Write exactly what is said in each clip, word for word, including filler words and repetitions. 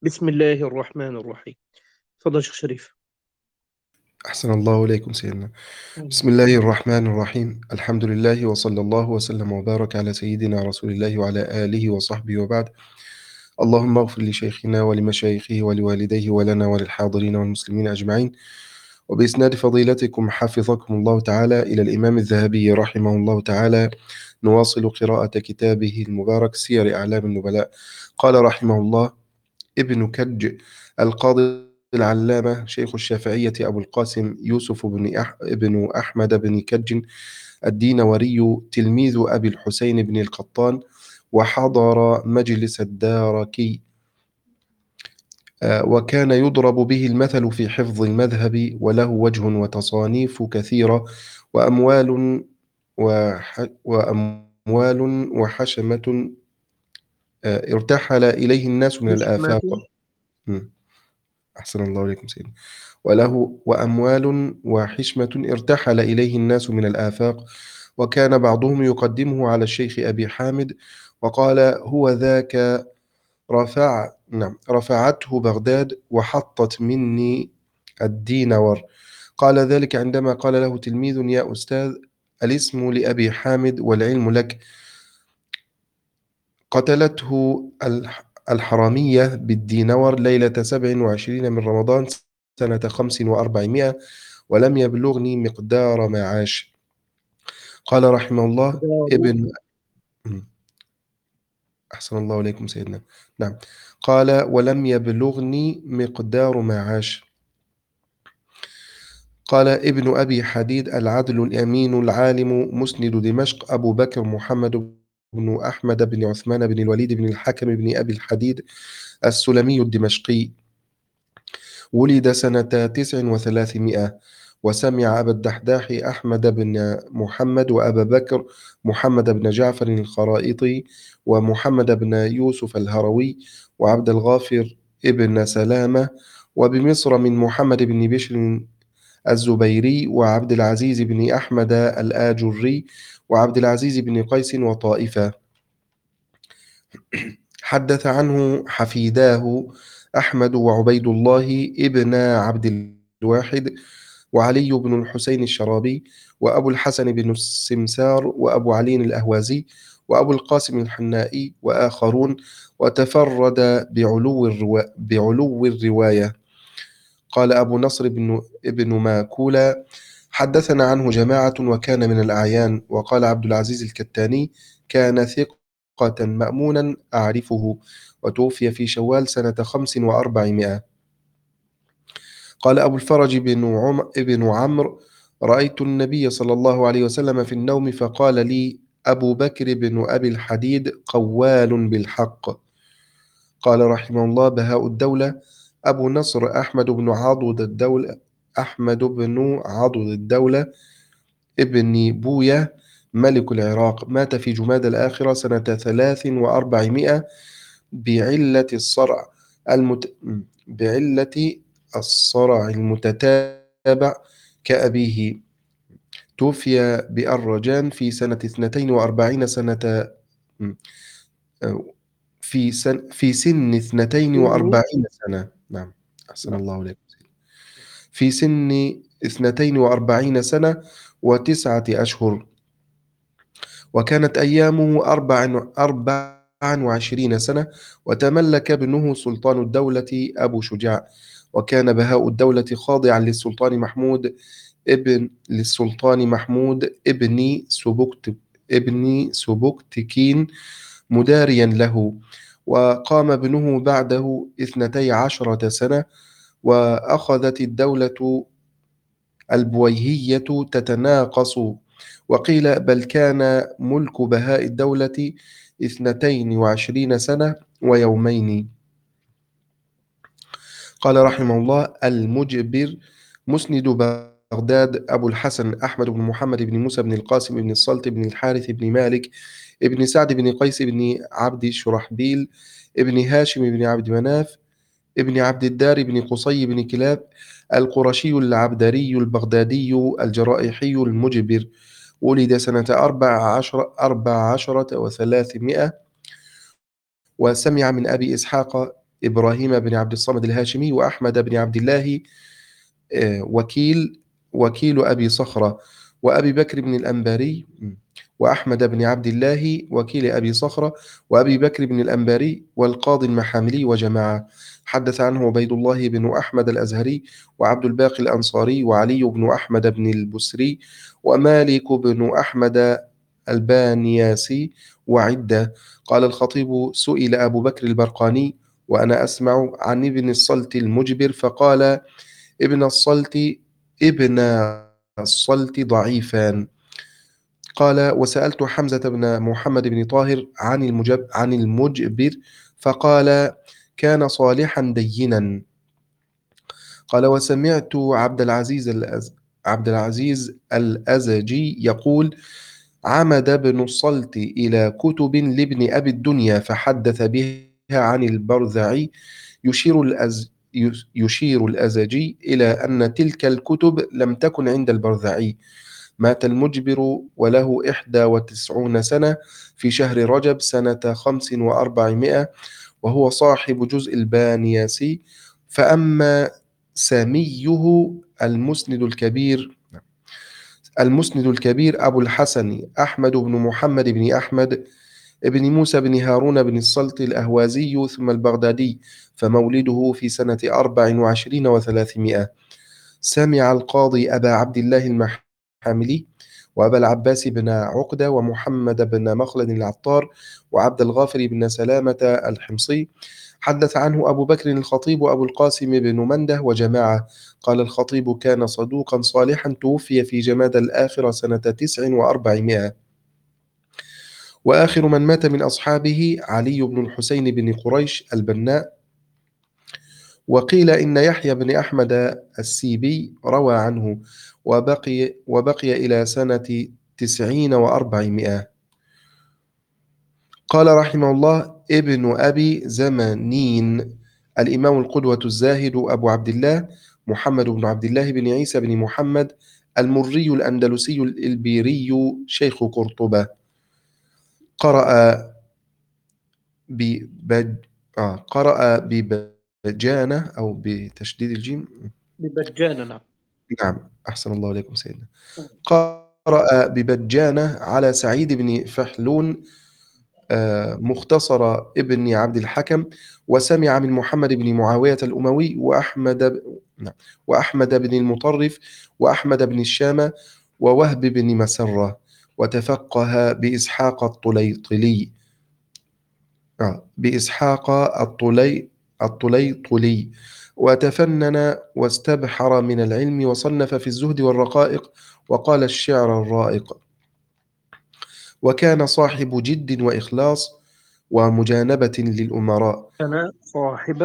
بسم الله الرحمن الرحيم. تفضل يا شيخ شريف. أحسن الله إليكم سيدنا. آمين. بسم الله الرحمن الرحيم، الحمد لله وصلى الله وسلم وبارك على سيدنا رسول الله وعلى آله وصحبه وبعد. اللهم اغفر لشيخنا ولمشايخه ولوالديه ولنا وللحاضرين والمسلمين أجمعين. وبإسناد فضيلتكم حفظكم الله تعالى إلى الإمام الذهبي رحمه الله تعالى نواصل قراءة كتابه المبارك سير أعلام النبلاء. قال رحمه الله: ابن كج القاضي العلامة شيخ الشافعية أبو القاسم يوسف بن, أح بن أحمد بن كج الدينوري تلميذ أبي الحسين بن القطان، وحضر مجلس الداركي، آه، وكان يضرب به المثل في حفظ المذهب، وله وجه وتصانيف كثيرة، وأموال وح وأموال وحشمة آه، ارتحل إليه الناس من حشمة. الآفاق. مم. أحسن الله إليكم سيدنا. وله وأموال وحشمة ارتحل إليه الناس من الآفاق، وكان بعضهم يقدمه على الشيخ أبي حامد وقال: هو ذاك رفع نعم رفعته بغداد وحطت مني الدينور. قال ذلك عندما قال له تلميذ: يا أستاذ، الاسم لأبي حامد والعلم لك. قتلته الح- الحرامية بالدينور ليلة سبع وعشرين من رمضان سنة خمس وأربعمائة، ولم يبلغني مقدار ما عاش. قال رحمه الله: دار. ابن أحسن الله إليكم سيدنا. نعم. قال: ولم يبلغني مقدار ما عاش. قال ابن أبي حديد العدل الأمين العالم مسند دمشق أبو بكر محمد بن أحمد بن عثمان بن الوليد بن الحكم بن أبي الحديد السلمي الدمشقي، ولد سنة تسع وثلاثمائة، وسمع أبا الدحداح أحمد بن محمد وأبا بكر محمد بن جعفر الخرائطي ومحمد بن يوسف الهروي وعبد الغافر ابن سلامة، وبمصر من محمد بن بشر الزبيري وعبد العزيز بن أحمد الآجري وعبد العزيز بن قيس وطائفة. حدث عنه حفيداه أحمد وعبيد الله ابن عبد الواحد وعلي بن الحسين الشرابي وأبو الحسن بن السمسار وأبو علي الأهوازي وأبو القاسم الحنائي وآخرون، وتفرد بعلو, الروا... بعلو الرواية. قال أبو نصر بن ابن ماكولة: حدثنا عنه جماعة وكان من الأعيان. وقال عبد العزيز الكتاني: كان ثقة مأمونا أعرفه، وتوفي في شوال سنة خمس وأربعمائة. قال أبو الفرج بن, عم بن عمرو: رأيت النبي صلى الله عليه وسلم في النوم فقال لي: أبو بكر بن أبي الحديد قوال بالحق. قال رحمه الله بهاء الدولة: أبو نصر أحمد بن عضد الدولة أحمد بن عضد الدولة ابن بوية ملك العراق، مات في جماد الآخرة سنة ثلاث وأربعمائة بعلة الصرع المت... بعلة الصرع المتتابع كأبيه. توفي بأرجان في سنة اثنتين وأربعين سنة في سن في سن اثنتين سني. وأربعين سنة. نعم. أحسن الله إليكم. في سن اثنتين وأربعين سنة وتسعة أشهر، وكانت أيامه أربع أربع وعشرين سنة، وتملك ابنه سلطان الدولة أبو شجاع. وكان بهاء الدولة خاضعا للسلطان محمود ابن للسلطان محمود ابن سبكت ابن سبكتكين مداريا له. وقام ابنه بعده اثنتي عشرة سنة، وأخذت الدولة البويهية تتناقص. وقيل بل كان ملك بهاء الدولة اثنتين وعشرين سنة ويومين. قال رحمه الله المجبر مسند بغداد أبو الحسن أحمد بن محمد بن موسى بن القاسم بن الصلت بن الحارث بن مالك ابن سعد بن قيس بن عبد شرحبيل ابن هاشم بن عبد مناف ابن عبد الدار بن قصي بن كلاب القرشي العبدري البغدادي الجرائحي المجبر، ولد سنة أربع عشر أربع عشرة وثلاثمائة، وسمع من أبي إسحاق إبراهيم بن عبد الصمد الهاشمي، وأحمد بن عبد الله آه، وكيل وكيل أبي صخرة، وأبي بكر بن الأنباري، وأحمد بن عبد الله وكيل أبي صخرة، وأبي بكر بن الأنباري، والقاضي المحاملي وجماعة. حدث عنه عبيد الله بن أحمد الأزهري، وعبد الباقي الأنصاري، وعلي بن أحمد بن البسري، ومالك بن أحمد البانياسي، وعدة. قال الخطيب: سئل أبو بكر البرقاني وأنا أسمع عن ابن الصلت المجبر فقال: ابن الصلت ابن الصلت ضعيفان. قال: وسألت حمزة بن محمد بن طاهر عن المجب عن المجبر فقال: كان صالحا دينا. قال: وسمعت عبد العزيز الأز... عبد العزيز الأزجي يقول: عمد ابن الصلت إلى كتب لابن أبي الدنيا فحدث بها عن البرذعي، يشير الأز... يشير الأزجي إلى أن تلك الكتب لم تكن عند البرذعي. مات المجبر وله إحدى وتسعون سنة في شهر رجب سنة خمس وأربعمائة، وهو صاحب جزء البانياسي. فأما ساميه المسند الكبير المسند الكبير أبو الحسن أحمد بن محمد بن أحمد بن موسى بن هارون بن السلط الأهوازي ثم البغدادي، فمولده في سنة أربع وعشرين وثلاثمائة. سمع القاضي أبا عبد الله المحاملي، وأبا العباس بن عقدة، ومحمد بن مخلد العطار، وعبد الغافر بن سلامة الحمصي. حدث عنه أبو بكر الخطيب وأبو القاسم بن منده وجماعة. قال الخطيب: كان صدوقا صالحا، توفي في جماد الآخرة سنة تسع وأربعمائة. وآخر من مات من أصحابه علي بن الحسين بن قريش البناء. وقيل إن يحيى بن أحمد السيبي روى عنه، وبقي, وبقي إلى سنة تسعين وأربعمائة. قال رحمه الله: ابن أبي زمانين الإمام القدوة الزاهد أبو عبد الله محمد بن عبد الله بن عيسى بن محمد المري الأندلسي الإلبيري شيخ قرطبة. قرأ ببج... آه قرأ ببجانة أو بتشديد الجيم. ببجانة، نعم. نعم، أحسن الله إليكم سيدنا. قرأ ببجانة على سعيد بن فحلون آه، مختصر ابن عبد الحكم، وسمع من محمد بن معاوية الأموي، وأحمد ب... نعم، وأحمد بن المطرف، وأحمد بن الشامة، ووهب بن مسرة، وتفقه بإسحاق الطليطلي آه، بإسحاق الطلي الطليطلي، وتفنن واستبحر من العلم، وصنف في الزهد والرقائق، وقال الشعر الرائق. وكان صاحب جد وإخلاص ومجانبة للأمراء. أنا صاحب.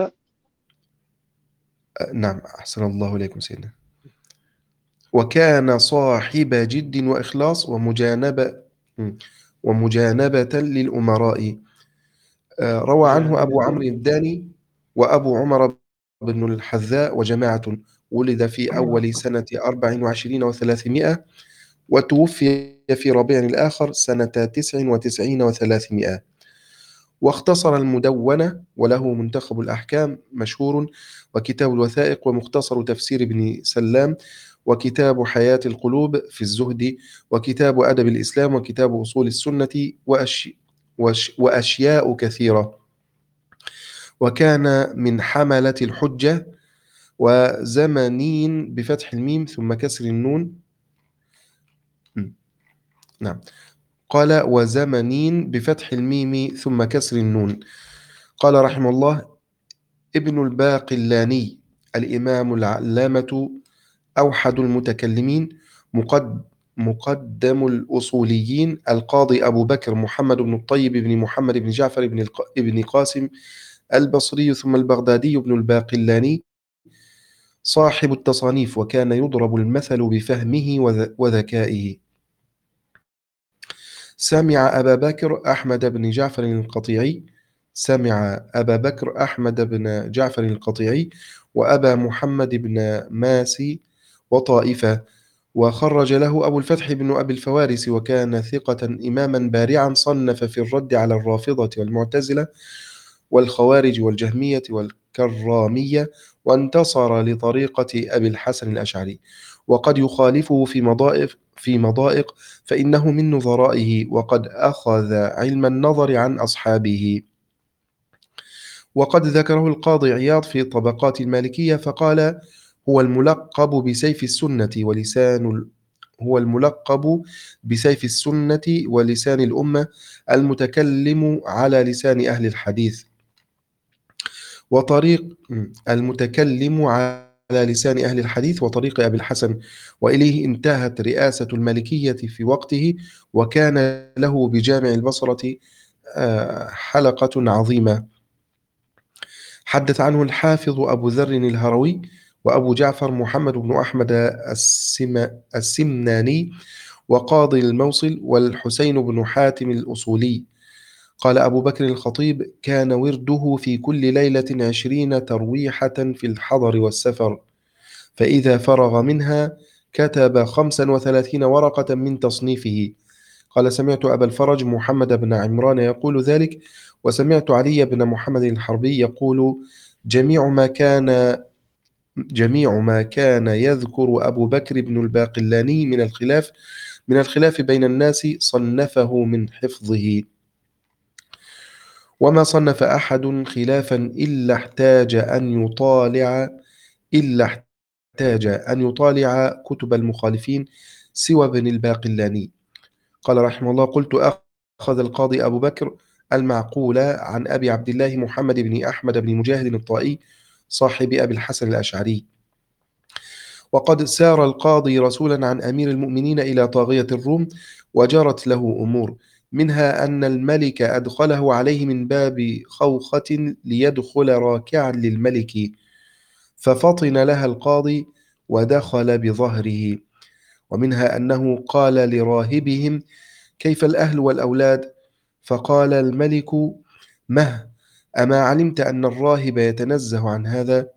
آه، نعم، أحسن الله إليكم سيدنا. وكان صاحب جد وإخلاص ومجانبة ومجانبة للأمراء. آه، روى عنه أبو عمرو مجانبة. الداني وأبو عمر بن الحذاء وجماعة. ولد في أول سنة أربع وعشرين وثلاثمائة، وتوفي في ربيع الآخر سنة تسع وتسعين وثلاثمائة. واختصر المدونة، وله منتخب الأحكام مشهور، وكتاب الوثائق، ومختصر تفسير ابن سلام، وكتاب حياة القلوب في الزهد، وكتاب أدب الإسلام، وكتاب أصول السنة، وأش... وأش... وأشياء كثيرة. وكان من حملة الحجة. وزمنين بفتح الميم ثم كسر النون. م. نعم. قال: وزمنين بفتح الميم ثم كسر النون. قال رحمه الله: ابن الباقلاني الإمام العلامة أوحد المتكلمين، مقد مقدم الأصوليين، القاضي أبو بكر محمد بن الطيب بن محمد بن جعفر بن, الق... بن قاسم البصري ثم البغدادي بن الباقلاني، صاحب التصانيف، وكان يضرب المثل بفهمه وذ... وذكائه. سمع أبا بكر أحمد بن جعفر القطيعي سمع أبا بكر أحمد بن جعفر القطيعي وأبا محمد بن ماسي وطائفة. وخرج له أبو الفتح بن أبي الفوارس، وكان ثقة إماما بارعا، صنف في الرد على الرافضة والمعتزلة، والخوارج والجهمية والكرامية، وانتصر لطريقة أبي الحسن الأشعري، وقد يخالفه في مضائق في مضائق فإنه من نظرائه، وقد أخذ علم النظر عن أصحابه. وقد ذكره القاضي عياض في طبقات المالكية فقال: هو الملقب بسيف السنة ولسان ال... هو الملقب بسيف السنة ولسان الأمة، المتكلم على لسان أهل الحديث، وطريق المتكلم على لسان أهل الحديث وطريق أبي الحسن، وإليه انتهت رئاسة المالكية في وقته، وكان له بجامع البصرة آه، حلقة عظيمة. حدث عنه الحافظ أبو ذر الهروي وأبو جعفر محمد بن أحمد السم... السمناني وقاضي الموصل والحسين بن حاتم الأصولي. قال أبو بكر الخطيب: كان ورده في كل ليلة عشرين ترويحة في الحضر والسفر، فإذا فرغ منها كتب خمسا وثلاثين ورقة من تصنيفه. قال: سمعت أبا الفرج محمد بن عمران يقول ذلك، وسمعت علي بن محمد الحربي يقول: جميع ما كان جميع ما كان يذكر أبو بكر بن الباقلاني من الخلاف من الخلاف بين الناس صنفه من حفظه، وما صنف أحد خلافا إلا احتاج أن يطالع إلا احتاج أن يطالع كتب المخالفين سوى ابن الباقلاني. قال رحمه الله: قلت: أخذ القاضي أبو بكر المعقول عن أبي عبد الله محمد بن أحمد بن مجاهد الطائي صاحب أبي الحسن الأشعري، وقد سار القاضي رسولا عن أمير المؤمنين إلى طاغية الروم، وجرت له أمور، منها أن الملك أدخله عليه من باب خوخة ليدخل راكعا للملك، ففطن لها القاضي ودخل بظهره، ومنها أنه قال لراهبهم: كيف الأهل والأولاد؟ فقال الملك: مه، أما علمت أن الراهب يتنزه عن هذا؟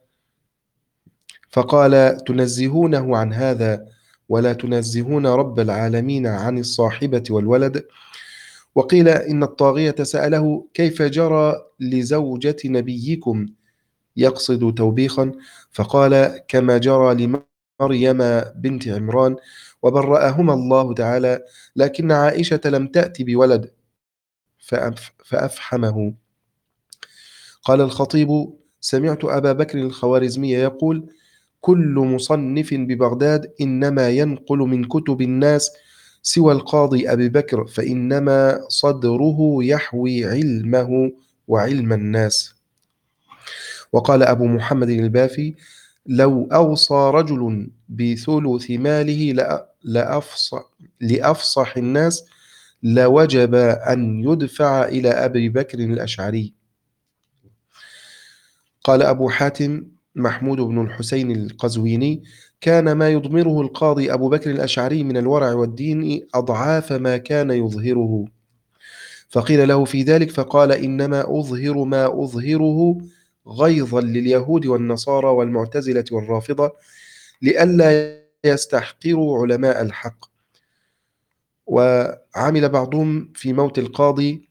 فقال: تنزهونه عن هذا ولا تنزهون رب العالمين عن الصاحبة والولد. وقيل إن الطاغية سأله: كيف جرى لزوجة نبيكم؟ يقصد توبيخا، فقال: كما جرى لمريم بنت عمران، وبرأهما الله تعالى، لكن عائشة لم تأت بولد، فأف فأفحمه. قال الخطيب: سمعت أبا بكر الخوارزمي يقول: كل مصنف ببغداد إنما ينقل من كتب الناس سوى القاضي أبي بكر، فإنما صدره يحوي علمه وعلم الناس. وقال أبو محمد البافي: لو أوصى رجل بثلث ماله لأ- لأفصح, لأفصح الناس لوجب أن يدفع إلى أبي بكر الأشعري. قال أبو حاتم محمود بن الحسين القزويني: كان ما يضمره القاضي أبو بكر الأشعري من الورع والدين أضعاف ما كان يظهره. فقيل له في ذلك فقال: إنما أظهر ما أظهره غيظا لليهود والنصارى والمعتزلة والرافضة، لئلا يستحقروا علماء الحق. وعمل بعضهم في موت القاضي: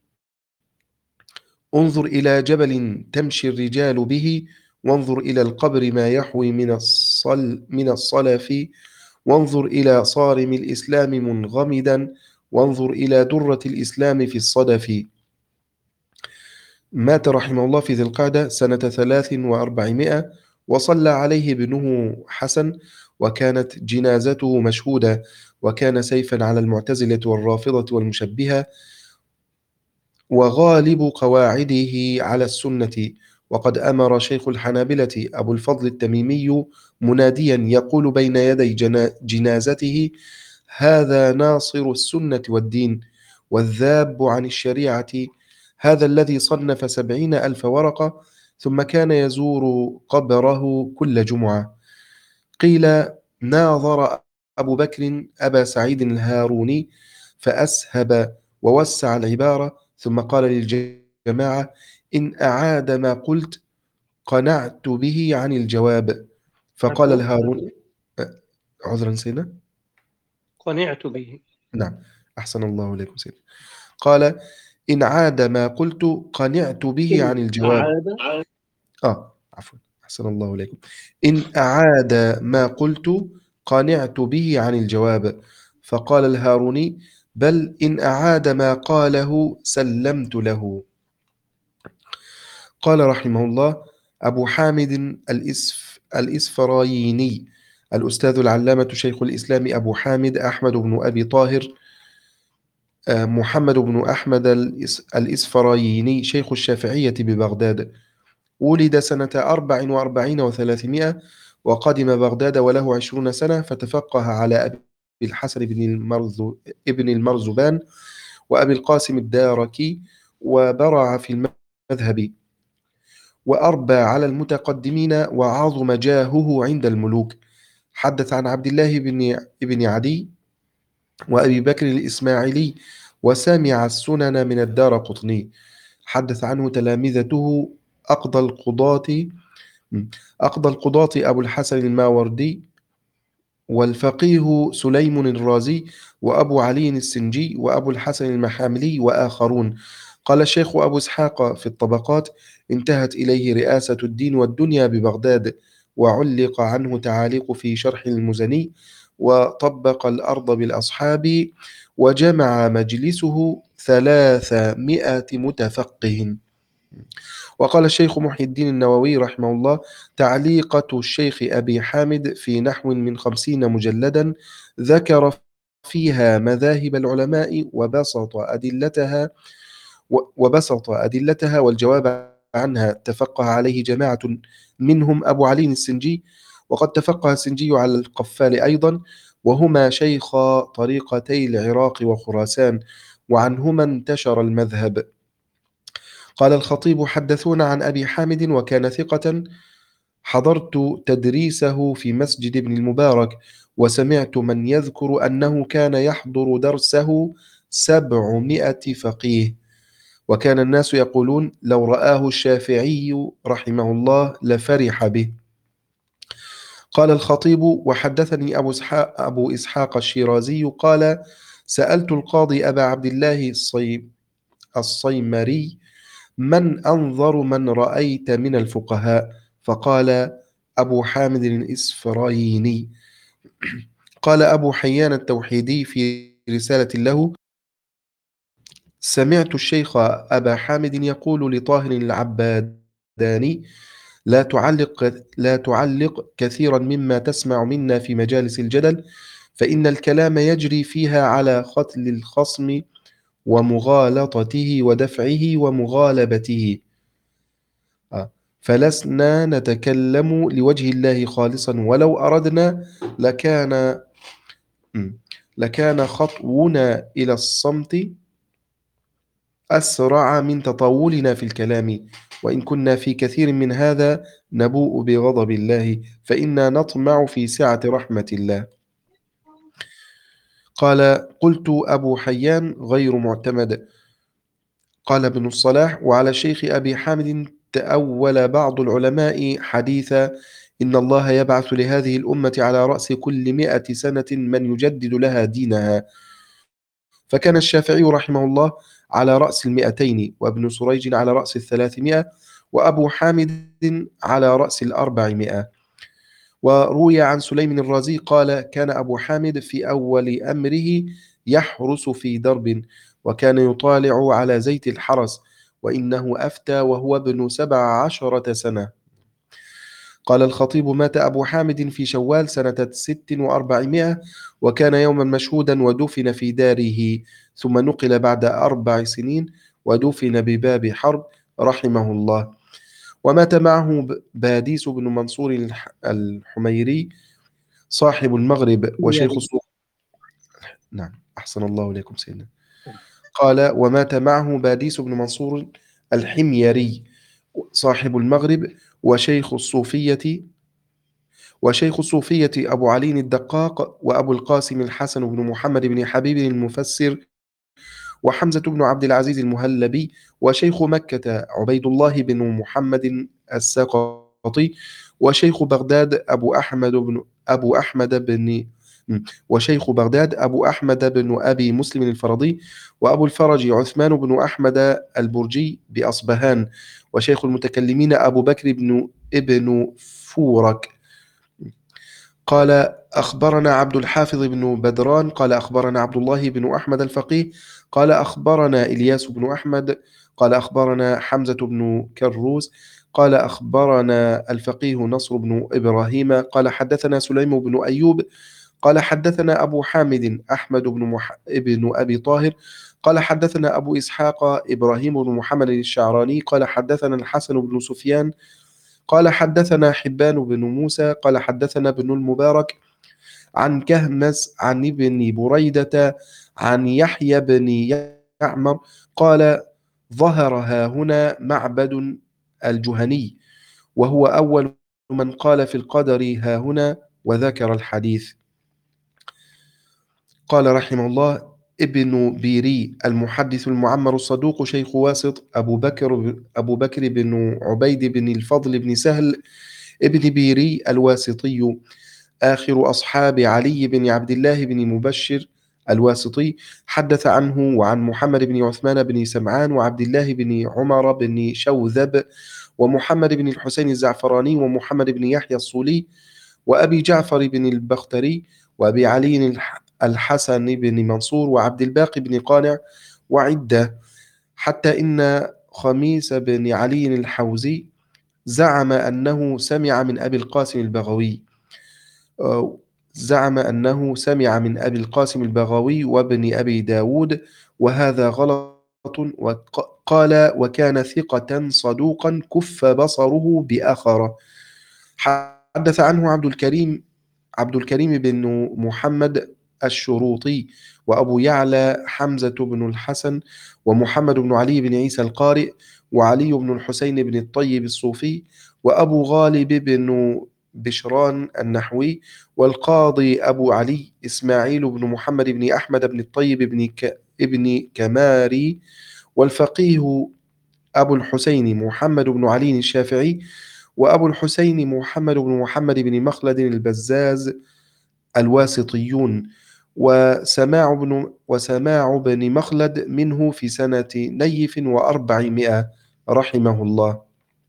انظر إلى جبل تمشي الرجال به، وانظر إلى القبر ما يحوي من الصل من الصلف، وانظر إلى صارم الإسلام منغمدا، وانظر إلى درة الإسلام في الصدف. مات رحمه الله في ذي القعدة سنة ثلاث وأربعمائة، وصلى عليه ابنه حسن، وكانت جنازته مشهودة، وكان سيفا على المعتزلة والرافضة والمشبهة، وغالب قواعده على السنة. وقد أمر شيخ الحنابلة أبو الفضل التميمي مناديا يقول بين يدي جنا- جنازته: هذا ناصر السنة والدين والذاب عن الشريعة، هذا الذي صنف سبعين ألف ورقة، ثم كان يزور قبره كل جمعة. قيل: ناظر أبو بكر أبا سعيد الهاروني فأسهب ووسع العبارة، ثم قال للجماعة: إن أعاد ما قلت قنعت به عن الجواب. فقال عفوا، الهاروني: أه، عذرا سيدنا. قنعت به. نعم، أحسن الله إليكم سيدنا. قال: إن عاد ما قلت قنعت به عن إن الجواب. أعاد آه عفوا، أحسن الله إليكم. إن أعاد ما قلت قنعت به عن الجواب. فقال الهاروني: بل إن أعاد ما قاله سلمت له. قال رحمه الله أبو حامد الإسف الإسفرايني الأستاذ العلامة شيخ الإسلام أبو حامد أحمد بن أبي طاهر آه، محمد بن أحمد الإس- الإسفرايني شيخ الشافعية ببغداد. ولد سنة أربع وأربعين وثلاثمائة، وقدم بغداد وله عشرون سنة، فتفقه على أبي الحسن بن المرز ابن المرزبان وأبي القاسم الداركي، وبرع في المذهب، وأربى على المتقدمين، وعظم جاهه عند الملوك. حدث عن عبد الله بن ابن عدي وأبي بكر الإسماعيلي، وسمع السنن من الدار قطني. حدث عنه تلامذته أقضى القضاة أقضى القضاة أبو الحسن الماوردي، والفقيه سليم الرازي، وأبو علي السنجي، وأبو الحسن المحاملي، وآخرون. قال الشيخ أبو إسحاق في الطبقات: انتهت إليه رئاسة الدين والدنيا ببغداد، وعلق عنه تعاليق في شرح المزني، وطبق الأرض بالأصحاب، وجمع مجلسه ثلاثمائة متفقه. وقال الشيخ محي الدين النووي رحمه الله: تعليقة الشيخ أبي حامد في نحو من خمسين مجلدا، ذكر فيها مذاهب العلماء وبسط أدلتها وبسط أدلتها والجواب عنها. تفقه عليه جماعة منهم أبو علي السنجي، وقد تفقه السنجي على القفال أيضا، وهما شيخ طريقتي العراق وخراسان، وعنهما انتشر المذهب. قال الخطيب: حدثونا عن أبي حامد وكان ثقة، حضرت تدريسه في مسجد ابن المبارك، وسمعت من يذكر أنه كان يحضر درسه سبعمائة فقيه، وكان الناس يقولون لو رآه الشافعي رحمه الله لفرح به. قال الخطيب: وحدثني أبو إسحاق, أبو إسحاق الشيرازي قال: سألت القاضي أبا عبد الله الصي... الصيمري: من أنظر من رأيت من الفقهاء؟ فقال: أبو حامد الإسفرايني. قال أبو حيان التوحيدي في رسالة له: سمعت الشيخ أبا حامد يقول لطاهر العباداني: لا تعلق, لا تعلق كثيرا مما تسمع منا في مجالس الجدل، فإن الكلام يجري فيها على قتل الخصم ومغالطته ودفعه ومغالبته، آه. فلسنا نتكلم لوجه الله خالصا، ولو أردنا لكان م، لكان خطونا إلى الصمت أسرع من تطاولنا في الكلام، وإن كنا في كثير من هذا نبوء بغضب الله، فإنا نطمع في سعة رحمة الله. قال: قلت أبو حيان غير معتمد. قال ابن الصلاح: وعلى الشيخ أبي حامد تأول بعض العلماء حديث إن الله يبعث لهذه الأمة على رأس كل مئة سنة من يجدد لها دينها، فكان الشافعي رحمه الله على رأس المئتين، وابن سريج على رأس الثلاثمائة، وأبو حامد على رأس الأربعمائة. وروي عن سليم الرازي قال: كان أبو حامد في أول أمره يحرس في درب، وكان يطالع على زيت الحرس، وإنه أفتى وهو ابن سبع عشرة سنة. قال الخطيب: مات أبو حامد في شوال سنة ست وأربعمائة، وكان يوما مشهودا، ودفن في داره، ثم نقل بعد أربع سنين ودفن بباب حرب رحمه الله. ومات معه باديس بن منصور الح- الحميري صاحب المغرب وشيخ يري. الصوف. نعم، أحسن الله إليكم سيدنا. قال: ومات معه باديس بن منصور الحميري صاحب المغرب وشيخ الصوفية وشيخ الصوفية أبو علي الدقاق، وأبو القاسم الحسن بن محمد بن حبيب المفسر، وحمزة بن عبد العزيز المهلبي، وشيخ مكة عبيد الله بن محمد السقطي، وشيخ بغداد أبو أحمد بن أبو أحمد بن وشيخ بغداد أبو أحمد بن أبي مسلم الفرضي، وأبو الفرج عثمان بن أحمد البرجي بأصبهان، وشيخ المتكلمين أبو بكر بن ابن فورك. قال أخبرنا عبد الحافظ بن بدران قال أخبرنا عبد الله بن أحمد الفقيه قال أخبرنا إلياس بن أحمد قال أخبرنا حمزة بن كروس قال أخبرنا الفقيه نصر بن إبراهيم قال حدثنا سليم بن أيوب قال حدثنا أبو حامد أحمد بن, مح... بن أبي طاهر قال حدثنا أبو إسحاق إبراهيم بن محمد الشعراني قال حدثنا الحسن بن سفيان قال حدثنا حبان بن موسى قال حدثنا ابن المبارك عن كهمس عن ابن بريدة عن يحيى بن يعمر قال ظهر ها هنا معبد الجهني وهو أول من قال في القدر ها هنا وذكر الحديث. قال رحمه الله ابن بيري المحدث المعمر الصدوق شيخ واسط أبو بكر, أبو بكر بن عبيد بن الفضل بن سهل ابن بيري الواسطي آخر أصحاب علي بن عبد الله بن مبشر الواسطي، حدث عنه وعن محمد بن عثمان بن سمعان وعبد الله بن عمر بن شوذب ومحمد بن الحسين الزعفراني ومحمد بن يحيى الصولي وأبي جعفر بن البختري وأبي علي الحسن بن منصور وعبد الباقي بن قانع وعدة، حتى إن خميس بن علي الحوزي زعم أنه سمع من أبي القاسم البغوي زعم أنه سمع من أبي القاسم البغوي وابن أبي داود وهذا غلط، وقال وكان ثقة صدوقا كف بصره بأخره. حدث عنه عبد الكريم عبد الكريم بن محمد الشروطي وأبو يعلى حمزة بن الحسن ومحمد بن علي بن عيسى القارئ وعلي بن الحسين بن الطيب الصوفي وأبو غالب بن بشران النحوي والقاضي أبو علي إسماعيل بن محمد بن أحمد بن الطيب بن, ك... ابن كماري والفقيه أبو الحسين محمد بن علي الشافعي وأبو الحسين محمد بن محمد بن مخلد البزاز الواسطيون، وسماع بن وسماع بن مخلد منه في سنة نيف وأربعمائة رحمه الله.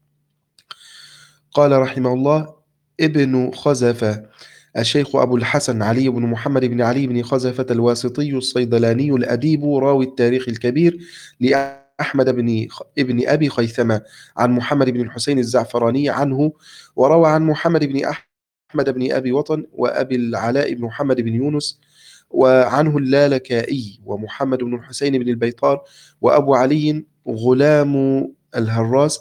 قال رحمه الله ابن خزفة الشيخ أبو الحسن علي بن محمد بن علي بن خزفة الواسطي الصيدلاني الأديب راوي التاريخ الكبير لأحمد بن ابن أبي خيثمة عن محمد بن الحسين الزعفراني عنه، وروى عن محمد بن أحمد بن أبي وطن وأبي العلاء بن محمد بن يونس وعنه اللالكائي ومحمد بن الحسين بن البيطار وأبو علي غلام الهراس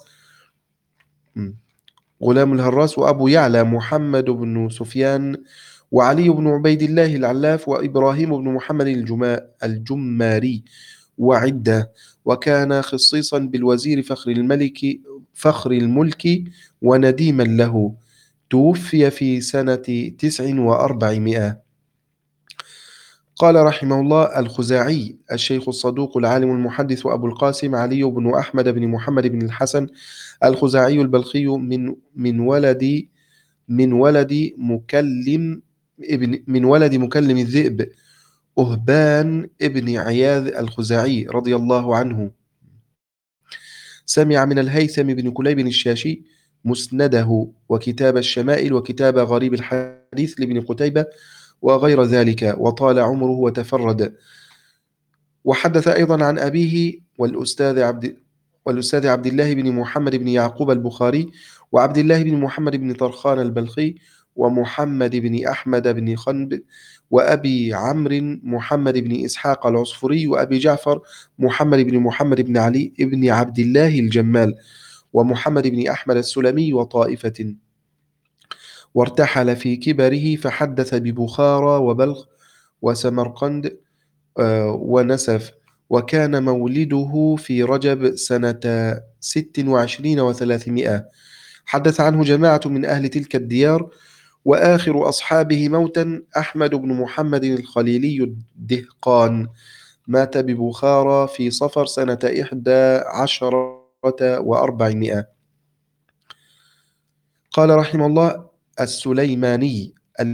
غلام الهراس وأبو يعلى محمد بن سفيان وعلي بن عبيد الله العلاف وإبراهيم بن محمد الجماري وعدة، وكان خصيصا بالوزير فخر الملك فخر الملك ونديما له، توفي في سنة تسع وأربعمائة. قال رحمه الله الخزاعي الشيخ الصدوق العالم المحدث أبو القاسم علي بن أحمد بن محمد بن الحسن الخزاعي البلخي من من ولد من ولد مكلم ابن من ولد مكلم الذئب أهبان ابن عياذ الخزاعي رضي الله عنه، سمع من الهيثم بن كليب الشاشي مسنده وكتاب الشمائل وكتاب غريب الحديث لابن قتيبة وغير ذلك، وطال عمره وتفرد. وحدث أيضا عن أبيه والأستاذ عبد والأستاذ عبد الله بن محمد بن يعقوب البخاري وعبد الله بن محمد بن طرخان البلخي ومحمد بن أحمد بن خنب وأبي عمرو محمد بن إسحاق العصفري وأبي جعفر محمد بن محمد بن علي بن عبد الله الجمال ومحمد بن أحمد السلمي وطائفة، وارتحل في كبره فحدث ببخارى وبلخ وسمرقند ونسف، وكان مولده في رجب سنة ست وعشرين وثلاثمائة. حدث عنه جماعة من أهل تلك الديار، وآخر أصحابه موتا أحمد بن محمد الخليلي الدهقان مات ببخارى في صفر سنة إحدى عشرة وأربعمائة. قال رحمه الله السليماني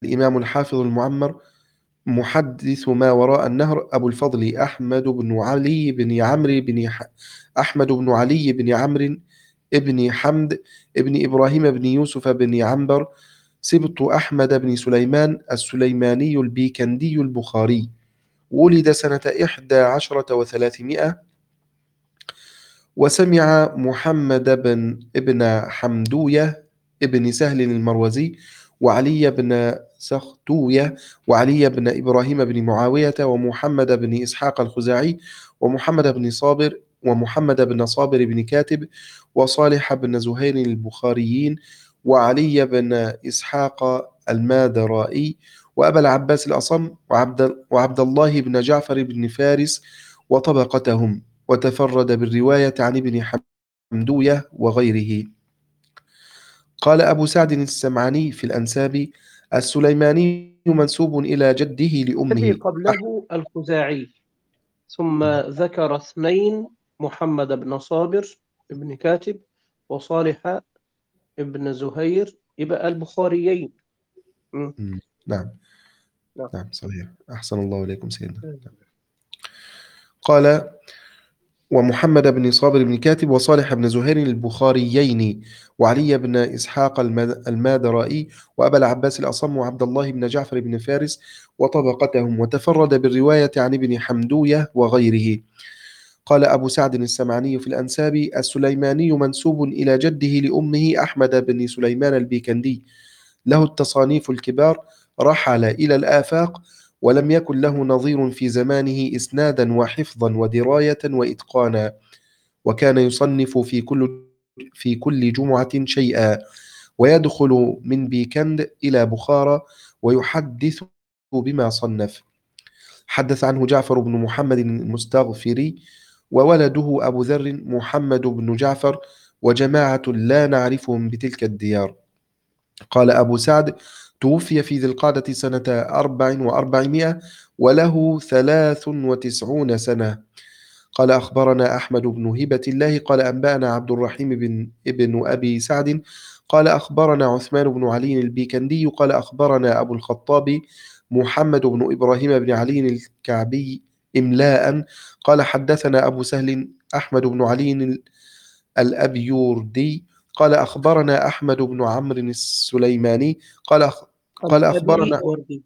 الإمام الحافظ المعمر محدث ما وراء النهر أبو الفضل أحمد بن علي بن عمرو بن ح... أحمد بن علي بن عمرو ابن حمد ابن إبراهيم بن يوسف بن عنبر سبط أحمد بن سليمان السليماني البيكندي البخاري، ولد سنة إحدى عشرة وثلاثمائة، وسمع محمد بن ابن حمدوية ابن سهل المروزي وعلي بن سختوية وعلي بن إبراهيم بن معاوية ومحمد بن إسحاق الخزاعي ومحمد بن صابر ومحمد بن صابر بن كاتب وصالح بن زهير البخاريين وعلي بن إسحاق المادرائي وأبا العباس الأصم وعبد, وعبد الله بن جعفر بن فارس وطبقتهم، وتفرد بالرواية عن ابن حمدوية وغيره. قال أبو سعد السمعاني في الأنساب: السليماني منسوب إلى جده الذي لأمه. قبله الخزاعي، ثم ذكر اثنين: محمد بن صابر ابن كاتب وصالح ابن زهير، يبقى البخاريين. م. مم. نعم نعم. نعم صحيح، أحسن الله إليكم سيدنا. قال: ومحمد بن صابر بن كاتب وصالح بن زهير البخاريين وعلي بن إسحاق الماد- المادرائي وأبا العباس الأصم وعبد الله بن جعفر بن فارس وطبقتهم، وتفرد بالرواية عن ابن حمدوية وغيره. قال أبو سعد السمعاني في الأنساب: السليماني منسوب إلى جده لأمه أحمد بن سليمان البيكندي، له التصانيف الكبار، رحل إلى الآفاق، ولم يكن له نظير في زمانه إسنادا وحفظا ودراية وإتقانا، وكان يصنف في كل في كل جمعة شيئا، ويدخل من بيكند إلى بخارى ويحدث بما صنف. حدث عنه جعفر بن محمد المستغفري وولده أبو ذر محمد بن جعفر وجماعة لا نعرفهم بتلك الديار. قال أبو سعد: توفي في ذي القعدة سنة أربع وأربعمائة وله ثلاث وتسعون سنة. قال أخبرنا أحمد بن هبة الله قال أنبأنا عبد الرحيم بن ابن أبي سعد قال أخبرنا عثمان بن علي البيكندي قال أخبرنا أبو الخطاب محمد بن إبراهيم بن علي الكعبي إملاء قال حدثنا أبو سهل أحمد بن علي الأبيوردي قال أخبرنا أحمد بن عمرو السليماني قال أخ... قال الأبي أخبرنا وردي.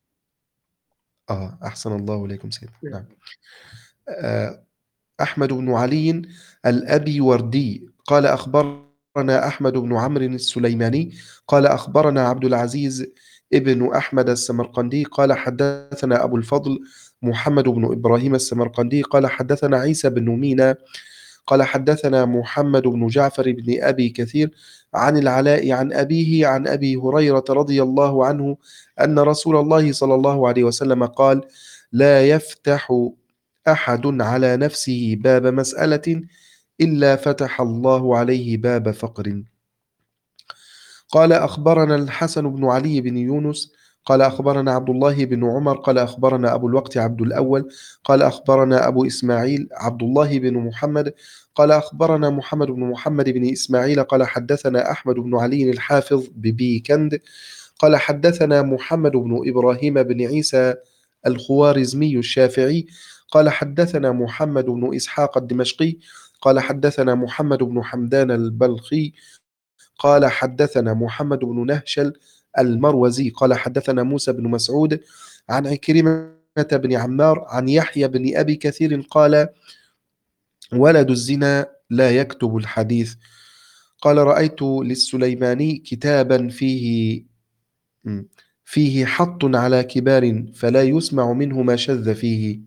آه أحسن الله إليكم سيدنا. نعم. نعم. آه أحمد بن علي الأبي وردي قال أخبرنا أحمد بن عمرو السليماني قال أخبرنا عبد العزيز ابن أحمد السمرقندي قال حدثنا أبو الفضل محمد بن إبراهيم السمرقندي قال حدثنا عيسى بن مينا قال حدثنا محمد بن جعفر بن أبي كثير عن العلاء عن أبيه عن أبي هريرة رضي الله عنه أن رسول الله صلى الله عليه وسلم قال: لا يفتح أحد على نفسه باب مسألة إلا فتح الله عليه باب فقر. قال أخبرنا الحسن بن علي بن يونس قال أخبرنا عبد الله بن عمر قال أخبرنا أبو الوقت عبد الأول قال أخبرنا أبو إسماعيل عبد الله بن محمد قال أخبرنا محمد بن محمد بن إسماعيل قال حدثنا أحمد بن علي الحافظ ببيكند قال حدثنا محمد بن إبراهيم بن عيسى الخوارزمي الشافعي قال حدثنا محمد بن إسحاق الدمشقي قال حدثنا محمد بن حمدان البلخي قال حدثنا محمد بن نهشل المروزي قال حدثنا موسى بن مسعود عن عكرمة بن عمار عن يحيى بن أبي كثير قال: ولد الزنا لا يكتب الحديث. قال: رأيت للسليماني كتابا فيه فيه حط على كبار فلا يسمع منه ما شذ فيه.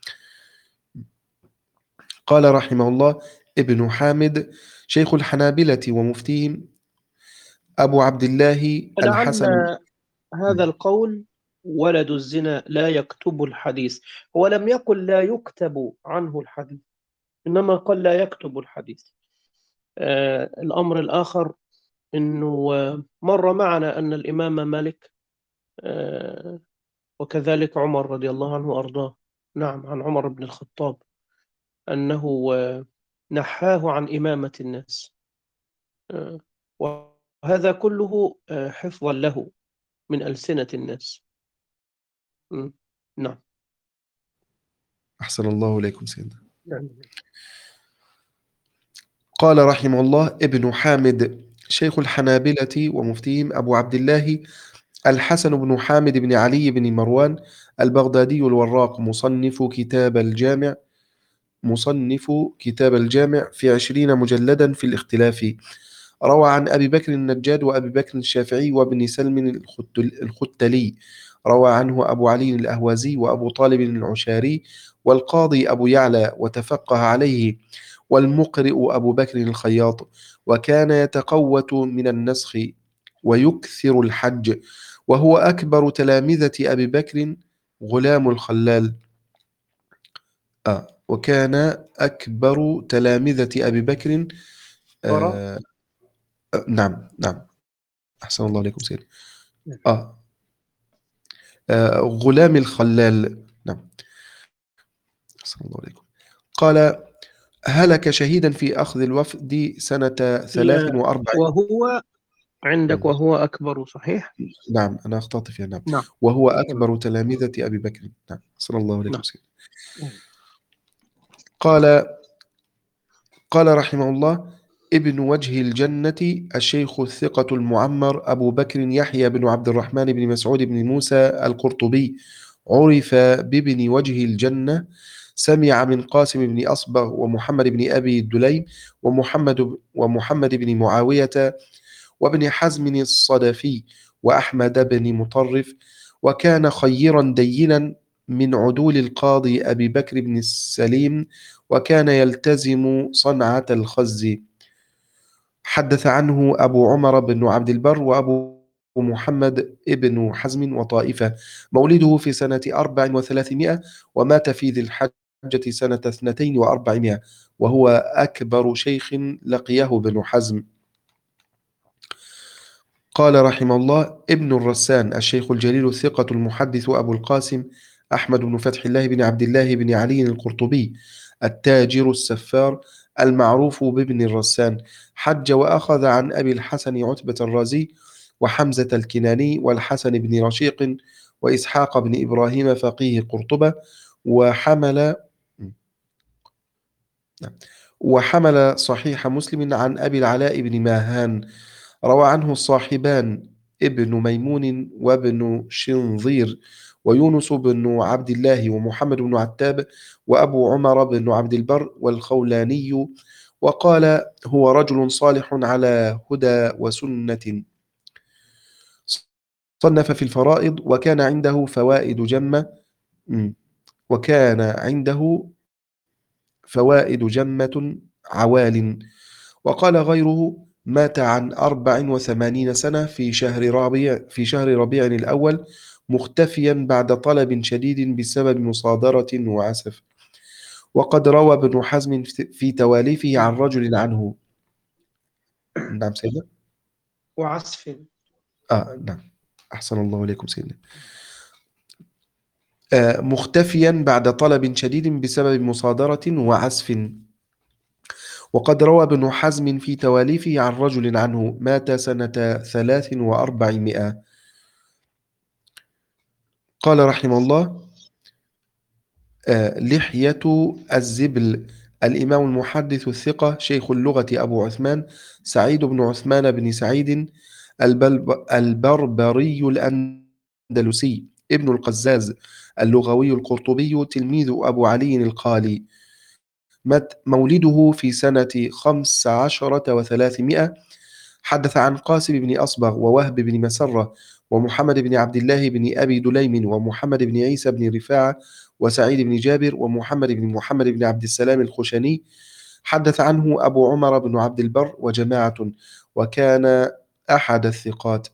قال رحمه الله ابن حامد شيخ الحنابلة ومفتيهم أبو عبد الله لعل الحسن. هذا القول ولد الزنا لا يكتب الحديث، هو لم يقل لا يكتب عنه الحديث، إنما قال لا يكتب الحديث. آه الأمر الآخر أنه آه، مر معنا أن الإمام مالك آه وكذلك عمر رضي الله عنه وأرضاه، نعم، عن عمر بن الخطاب أنه آه، نحاه عن إمامة الناس، آه، وهذا كله آه، حفظا له، من ألسنة الناس. م. نعم. أحسن الله إليكم سيدنا. نعم. قال رحمه الله ابن حامد شيخ الحنابلة ومفتيهم أبو عبد الله الحسن بن حامد بن علي بن مروان البغدادي الوراق، مصنف كتاب الجامع مصنف كتاب الجامع في عشرين مجلدا في الاختلاف. روى عن أبي بكر النجاد وأبي بكر الشافعي وابن سلم الختل- الختلي. روى عنه أبو علي الأهوازي وأبو طالب العشاري والقاضي أبو يعلى، وتفقه عليه، والمقرئ أبو بكر الخياط، وكان يتقوت من النسخ ويكثر الحج، وهو أكبر تلامذة أبي بكر غلام الخلال. آه وكان أكبر تلامذة أبي بكر. براء. آه آه، نعم نعم. أحسن الله عليكم سيدي. نعم. آه. آه غلام الخلال. نعم. أحسن الله عليكم. قال هلك شهيدا في أخذ الوفد سنة ثلاث لا، وأربعين. وهو عندك وهو أكبر، صحيح؟ نعم أنا أخطأت فيها. نعم. نعم. وهو تمام. أكبر تلامذة أبي بكر. نعم. أحسن الله عليكم نعم. سيدي. نعم. قال قال رحمه الله ابن وجه الجنة الشيخ الثقة المعمر أبو بكر يحيى بن عبد الرحمن بن مسعود بن موسى القرطبي، عرف بابن وجه الجنة. سمع من قاسم بن أصبغ ومحمد بن أبي دليم ومحمد ومحمد بن معاوية وابن حزم الصدفي وأحمد بن مطرف، وكان خيرا دينا من عدول القاضي أبي بكر بن السليم، وكان يلتزم صنعة الخز. حدث عنه أبو عمر بن عبد البر وأبو محمد ابن حزم وطائفة. مولده في سنة أربع وثلاثمائة، ومات في ذي الحجة سنة اثنتين وأربعمائة، وهو أكبر شيخ لقيه ابن حزم. قال رحمه الله ابن الرسان الشيخ الجليل الثقة المحدث أبو القاسم أحمد بن فتح الله بن عبد الله بن علي القرطبي، التاجر السفار المعروف بابن الرسان. حج وأخذ عن أبي الحسن عتبة الرازي وحمزة الكناني والحسن بن رشيق وإسحاق بن إبراهيم فقيه قرطبة، وحمل وحمل صحيح مسلم عن أبي العلاء بن ماهان. روى عنه الصاحبان ابن ميمون وابن شنظير ويونس بن عبد الله ومحمد بن عتاب وأبو عمر بن عبد البر والخولاني، وقال هو رجل صالح على هدى وسنة، صنف في الفرائض، وكان عنده فوائد جمة م، وكان عنده فوائد جمة عوال. وقال غيره مات عن أربع وثمانين سنة في شهر ربيع في شهر ربيع الأول، مختفيا بعد طلب شديد بسبب مصادرة وعسف. وقد روى ابن حزم في تواليفه عن نعم. رجل عنه. نعم سيدنا. وعسف. آه نعم. أحسن الله إليكم سيدنا. آه مختفيا بعد طلب شديد بسبب مصادرة وعسف. وقد روى ابن حزم في تواليفه عن رجل عنه مات سنة ثلاث وأربعمائة. قال رحمه الله آه، لحية الزبل الإمام المحدث الثقة شيخ اللغة أبو عثمان سعيد بن عثمان بن سعيد البلب البربري الأندلسي ابن القزاز اللغوي القرطبي تلميذ أبو علي القالي. مات مولده في سنة خمس عشرة وثلاثمائة. حدث عن قاسم بن أصبغ ووهب بن مسرة ومحمد بن عبد الله بن أبي دليم ومحمد بن عيسى بن رفاعة وسعيد بن جابر ومحمد بن محمد بن عبد السلام الخشني. حدث عنه أبو عمر بن عبد البر وجماعة، وكان أحد الثقات.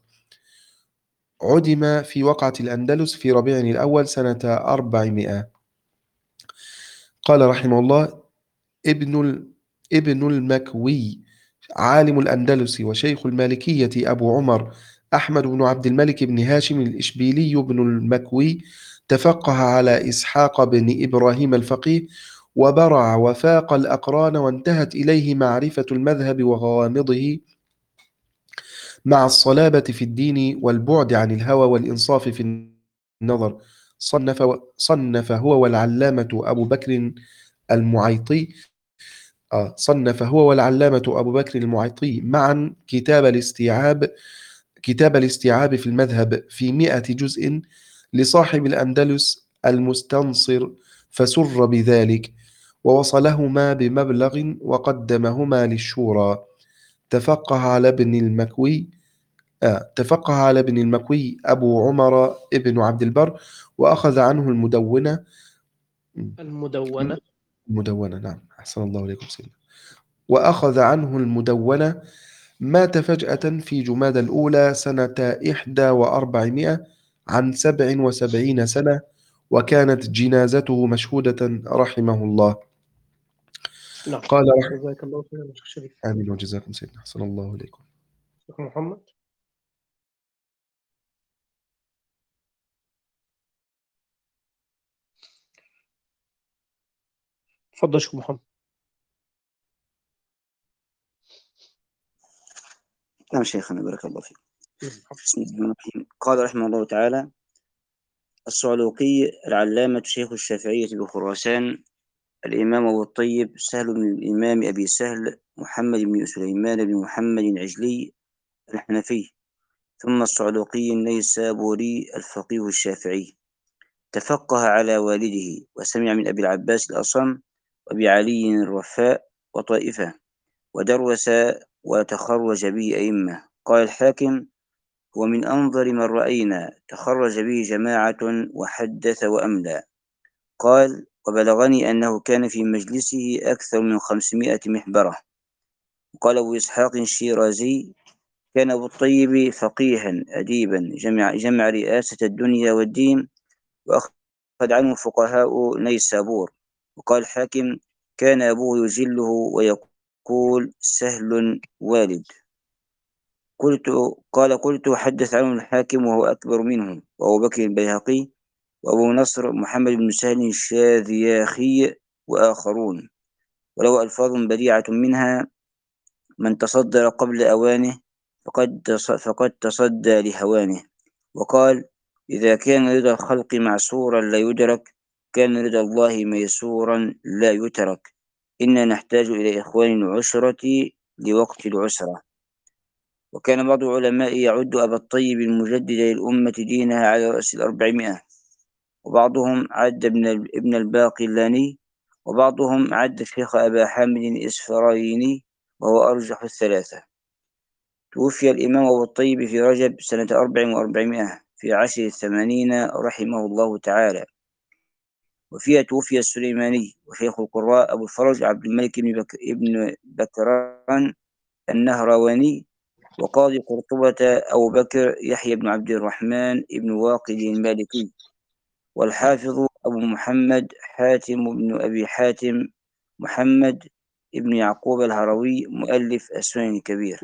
عدم في وقعة الأندلس في ربيع الأول سنة أربعمائة. قال رحمه الله ابن ال... ابن المكوي عالم الأندلس وشيخ المالكية أبو عمر أحمد بن عبد الملك بن هاشم الإشبيلي بن المكوي، تفقه على إسحاق بن إبراهيم الفقيه، وبرع وفاق الأقران، وانتهت إليه معرفة المذهب وغوامضه مع الصلابة في الدين والبعد عن الهوى والإنصاف في النظر. صنف, صنف هو والعلامة أبو بكر المعيطي آه صنف هو والعلامة أبو بكر المعيطي معا كتاب الاستيعاب كتاب الاستيعاب في المذهب في مئة جزء لصاحب الأندلس المستنصر، فسر بذلك ووصلهما بمبلغ وقدمهما للشورى. تفقه على ابن المكوي آه تفقه على ابن المكوي أبو عمر ابن عبد البر، وأخذ عنه المدونة المدونة. المدونة نعم، أحسن الله إليكم سيدنا. وأخذ عنه المدونة. مات فجأة في جمادى الأولى سنة إحدى وأربعمائة عن سبع وسبعين سنة، وكانت جنازته مشهودة رحمه الله. نعم. قال رح... جزاك الله خيرا يا شيخ شريف. آمين وجزاكم سيدنا، أحسن الله إليكم. شيخ محمد. تفضل شيخ محمد. نعم شيخنا بارك الله فيك. نعم. بسم الله الرحمن الرحيم. قال رحمه الله تعالى: الصعلوقي العلامة شيخ الشافعية بخراسان، الإمام أبو الطيب سهل بن الإمام أبي سهل محمد بن سليمان بن محمد العجلي الحنفي، ثم الصعلوقي النيسابوري الفقيه الشافعي. تفقه على والده وسمع من أبي العباس الأصم وأبي علي الرفاء وطائفة، ودرس وتخرج به أئمة. قال الحاكم: هو من أنظر من رأينا، تخرج به جماعة وحدث وأملى. قال: وبلغني أنه كان في مجلسه أكثر من خمسمائة محبرة. قال أبو إسحاق الشيرازي: كان أبو الطيب فقيها أديبا، جمع, جمع رئاسة الدنيا والدين، وأخذ عنه فقهاء نيسابور. وقال الحاكم: كان أبوه يجله ويقول: سهل والد. قلت قال قلت حدث عنه الحاكم وهو أكبر منه، وأبو بكر البيهقي، وأبو نصر محمد بن سهل الشاذياخي، وآخرون، وله ألفاظ بديعة منها: من تصدر قبل أوانه فقد فقد تصدى لهوانه. وقال: إذا كان رضا الخلق معسورا لا يدرك، كان رضا الله ميسورا لا يترك. إنا نحتاج إلى إخوان العشرة لوقت العسرة. وكان بعض العلماء يعد أبا الطيب المجدد للأمة دينها على رأس الأربعمائة، وبعضهم عد ابن ابن الباقلاني، وبعضهم عد الشيخ أبا حامد الإسفرايني، وهو أرجح الثلاثة. توفي الإمام أبو الطيب في رجب سنة أربع وأربعمائة في عشر الثمانين رحمه الله تعالى. وفيها توفي السليماني وشيخ القراء أبو الفرج عبد الملك بن بك ابن بكران النهرواني، وقاضي قرطبة أبو بكر يحيى بن عبد الرحمن بن واقد المالكي، والحافظ أبو محمد حاتم بن أبي حاتم محمد بن يعقوب الهروي مؤلف السنن الكبير.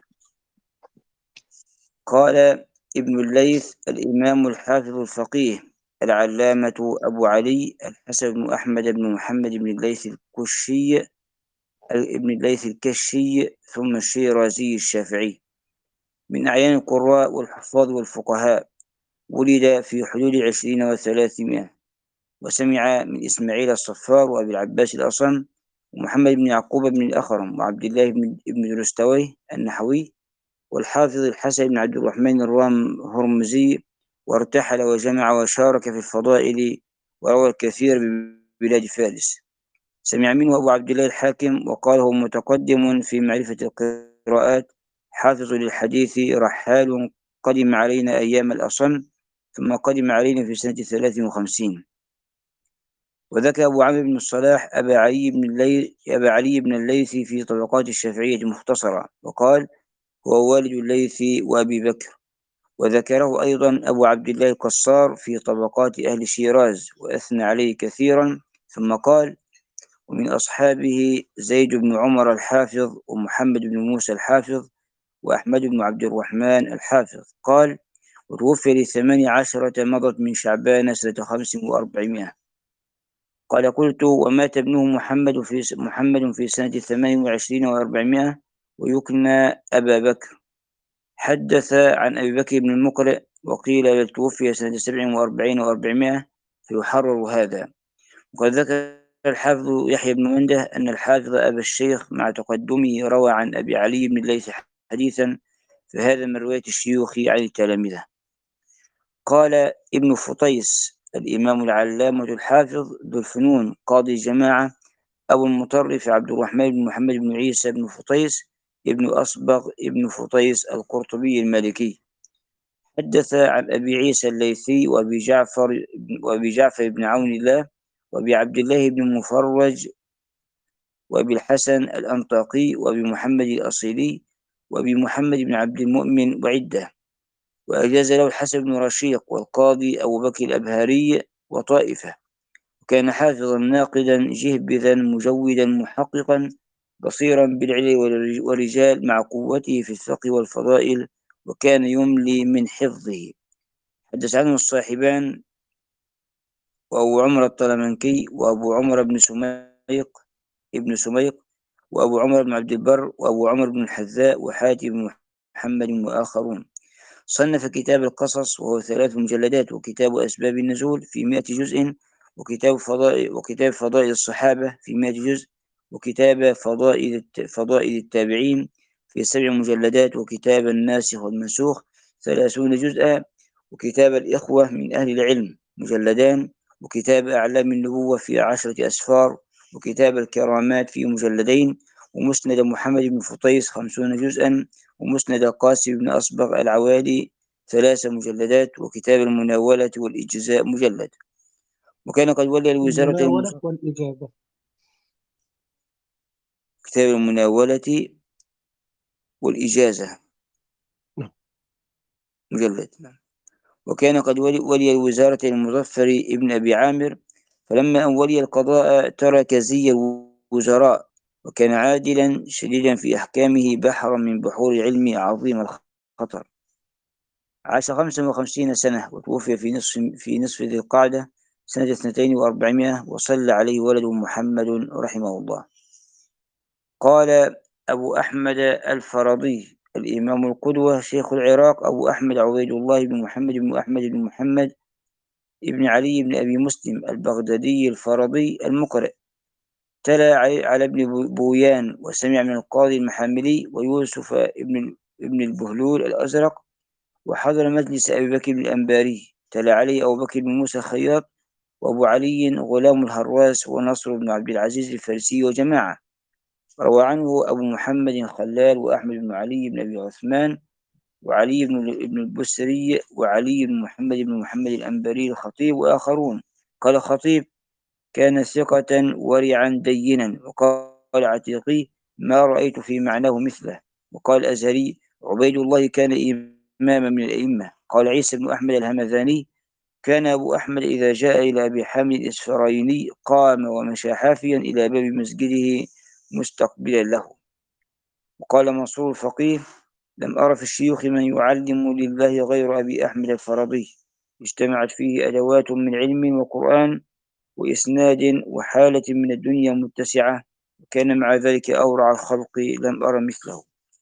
قال ابن الليث الإمام الحافظ الفقيه العلامة أبو علي الحسن بن أحمد بن محمد بن الليث الكشي ابن الليث الكشي ثم الشيرازي الشافعي، من أعيان القراء والحفاظ والفقهاء. ولد في حدود عشرين وثلاثمائة، وسمع من إسماعيل الصفار وأبي العباس الأصم ومحمد بن يعقوب بن الأخرم وعبد الله بن ابن درستويه النحوي والحافظ الحسن بن عبد الرحمن الرام هرمزي، وارتحل وجمع وشارك في الفضائل، وروى الكثير ببلاد فارس. سمع منه أبو عبد الله الحاكم، وقال هو متقدم في معرفة القراءات، حافظ للحديث، رحال، قدم علينا أيام الأصم، ثم قدم علينا في سنة ثلاث وخمسين. وذكر أبو عمرو بن الصلاح أبا علي بن الليث أبا علي بن الليث في طبقات الشافعية مختصرا، وقال هو والد الليث وأبي بكر. وذكره أيضا أبو عبد الله القصار في طبقات أهل شيراز، وأثنى عليه كثيرا، ثم قال ومن أصحابه زيد بن عمر الحافظ، ومحمد بن موسى الحافظ، وأحمد بن عبد الرحمن الحافظ. قال وتوفي لثمان عشرة مضت من شعبان سنة خمس وأربعمائة. قال قلت ومات ابنه محمد في محمد في سنة ثمان وعشرين وأربعمائة، ويكنى أبا بكر. حدث عن أبي بكر بن المقرئ، وقيل بل توفي سنة سبع وأربعين وأربعمائة، فيحرر هذا. وقد ذكر الحافظ يحيى بن منده أن الحافظ أبا الشيخ مع تقدمه روى عن أبي علي بن الليث حديثا، فهذا من رواية الشيوخ عن التلامذة. قال ابن فطيس الإمام العلامة الحافظ ذو الفنون قاضي جماعة أبو المطرف عبد الرحمن بن محمد بن عيسى بن فطيس ابن أصبغ ابن فطيس القرطبي المالكي، حدث عن أبي عيسى الليثي وأبي جعفر وأبي جعفر بن عون الله وأبي عبد الله بن مفرج وأبي الحسن الأنطاقي وأبي محمد الأصيلي وأبي محمد بن عبد المؤمن وعدة. وأجاز له الحسن بن رشيق والقاضي أبو بكر الأبهاري وطائفة. وكان حافظا ناقدا جهبذا مجودا محققا بصيرا بالعلل والرجال مع قوته في الفقه والفضائل، وكان يملي من حفظه. حدث عنه الصاحبان وأبو عمر الطلمنكي وأبو عمر بن سميق ابن سميق وأبو عمر بن عبد البر وأبو عمر بن الحذاء وحاتم بن محمد وآخرون. صنف كتاب القصص وهو ثلاث مجلدات، وكتاب أسباب النزول في مئة جزء، وكتاب فضائل وكتاب فضائل الصحابة في مئة جزء، وكتاب فضائل فضائل التابعين في سبع مجلدات، وكتاب الناسخ والمنسوخ ثلاثون جزءا، وكتاب الإخوة من أهل العلم مجلدان، وكتاب أعلام النبوة في عشرة أسفار، وكتاب الكرامات في مجلدين، ومسند محمد بن فطيس خمسون جزءا، ومسند قاسم بن أصبغ العوالي ثلاث مجلدات، وكتاب المناولة والإجزاء مجلد. وكان قد ولي الوزارة المناولة والإجابة. كتاب المناولة والإجازة مجلد. وكان قد ولي, ولي الوزارة المظفر ابن أبي عامر، فلما أن ولي القضاء ترك زي الوزراء، وكان عادلا شديدا في أحكامه بحرا من بحور العلم عظيم الخطر. عاش خمسا وخمسين سنة، وتوفي في نصف في نصف ذي القعدة سنة اثنتين وأربعمائة، وصلى عليه ولد محمد رحمه الله. قال أبو أحمد الفرضي الإمام القدوة شيخ العراق أبو أحمد عبيد الله بن محمد بن أحمد بن محمد ابن علي بن أبي مسلم البغدادي الفرضي المقرئ، تلا على ابن بويان وسمع من القاضي المحاملي ويوسف ابن ابن البهلول الأزرق، وحضر مجلس أبي بكر بن الأنباري، تلا عليه أبو بكر بن موسى الخياط وأبو علي غلام الهراس ونصر بن عبد العزيز الفارسي وجماعة. روى عنه أبو محمد الخلال وأحمد بن علي بن أبي عثمان وعلي بن ابن البسري وعلي بن محمد بن محمد الأنباري الخطيب وآخرون. قال الخطيب: كان ثقة ورعا دينا. وقال عتيقي: ما رأيت في معناه مثله. وقال الأزهري: عبيد الله كان إماما من الأئمة. قال عيسى بن أحمد الهمذاني: كان أبو أحمد إذا جاء إلى أبي حامد الإسفرايني قام ومشى حافيا إلى باب مسجده مستقبلا له. وقال منصور الفقيه: لم أرى في الشيوخ من يعلم لله غير أبي أحمد الفرضي، اجتمعت فيه أدوات من علم وقرآن وإسناد وحالة من الدنيا متسعة، وكان مع ذلك أورع الخلق لم أرى مثله.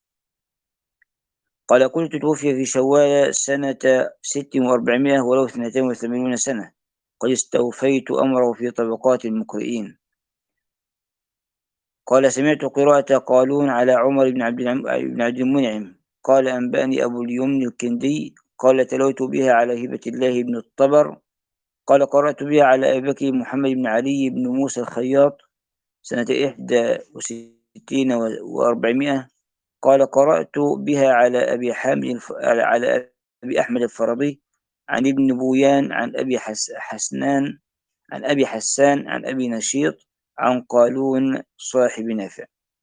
قال: قلت توفي في شوال سنة ست وأربعمائة ولو اثنتين وثمانون سنة، قد استوفيت أمره في طبقات المقرئين. قال: سمعت قراءة قالون على عمر بن عبد بن عبد المنعم. قال: أنبأني أبو اليمن الكندي قال: تلوت بها على هبة الله بن الطبر. قال: قرأت بها على أبي بكر محمد بن علي بن موسى الخياط سنة إحدى وستين وأربعمائة. قال: قرأت بها على أبي حامد على أبي أحمد الفرضي عن ابن بويان عن أبي حسنان عن أبي حسان عن أبي نشيط عن قالون صاحب نافع.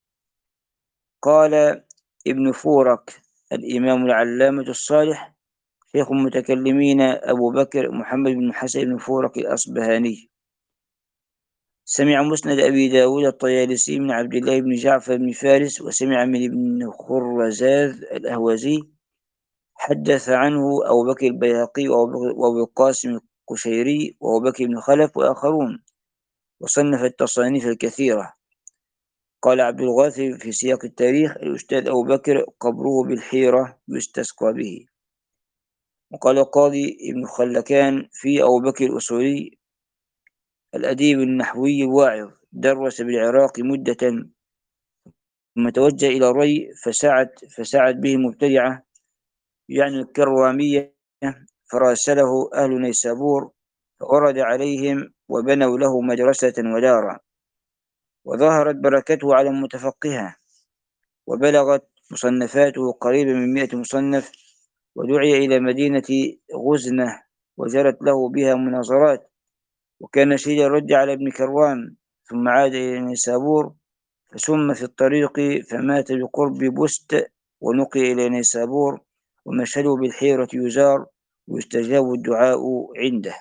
قال ابن فورك الإمام العلامة الصالح شيخ المتكلمين أبو بكر محمد بن حسن بن فورك الأصبهاني، سمع مسند أبي داود الطيالسي من عبد الله بن جعفر بن فارس، وسمع من ابن خرزاذ الأهوازي، حدث عنه أبو بكر البيهقي وأبو القاسم القشيري وأبو بكر بن خلف وآخرون، وصنف التصانيف الكثيرة. قال عبد الغافر في سياق التاريخ: الأستاذ أبو بكر قبره بالحيرة يستسقى به. وقال القاضي ابن خلكان في أبو بكر الأصولي: الأديب النحوي الواعظ، درس بالعراق مدة ثم توجه إلى الري فسعد فسعد به مبتدعة يعني الكروامية، فراسله أهل نيسابور فورد عليهم وبنوا له مدرسة ودارا، وظهرت بركته على المتفقهة، وبلغت مصنفاته قريبا من مئة مصنف، ودعي إلى مدينة غزنة وجرت له بها مناظرات، وكان شديد الرد على ابن كروان، ثم عاد إلى نيسابور فسم في الطريق فمات بقرب بست، ونقي إلى نيسابور ومشهده بالحيرة يزار ويستجاب الدعاء عنده.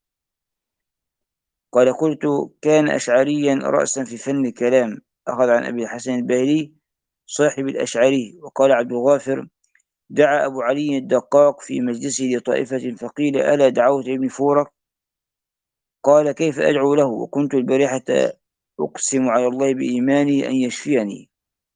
قال: قلت: كان أشعريا رأسا في فن الكلام، أخذ عن أبي الحسن الباهلي صاحب الأشعري. وقال عبد الغافر: دعا أبو علي الدقاق في مجلسه لطائفة فقيل: ألا دعوت ابن فورك؟ قال: كيف أدعو له وكنت البارحة أقسم على الله بإيماني أن يشفيني.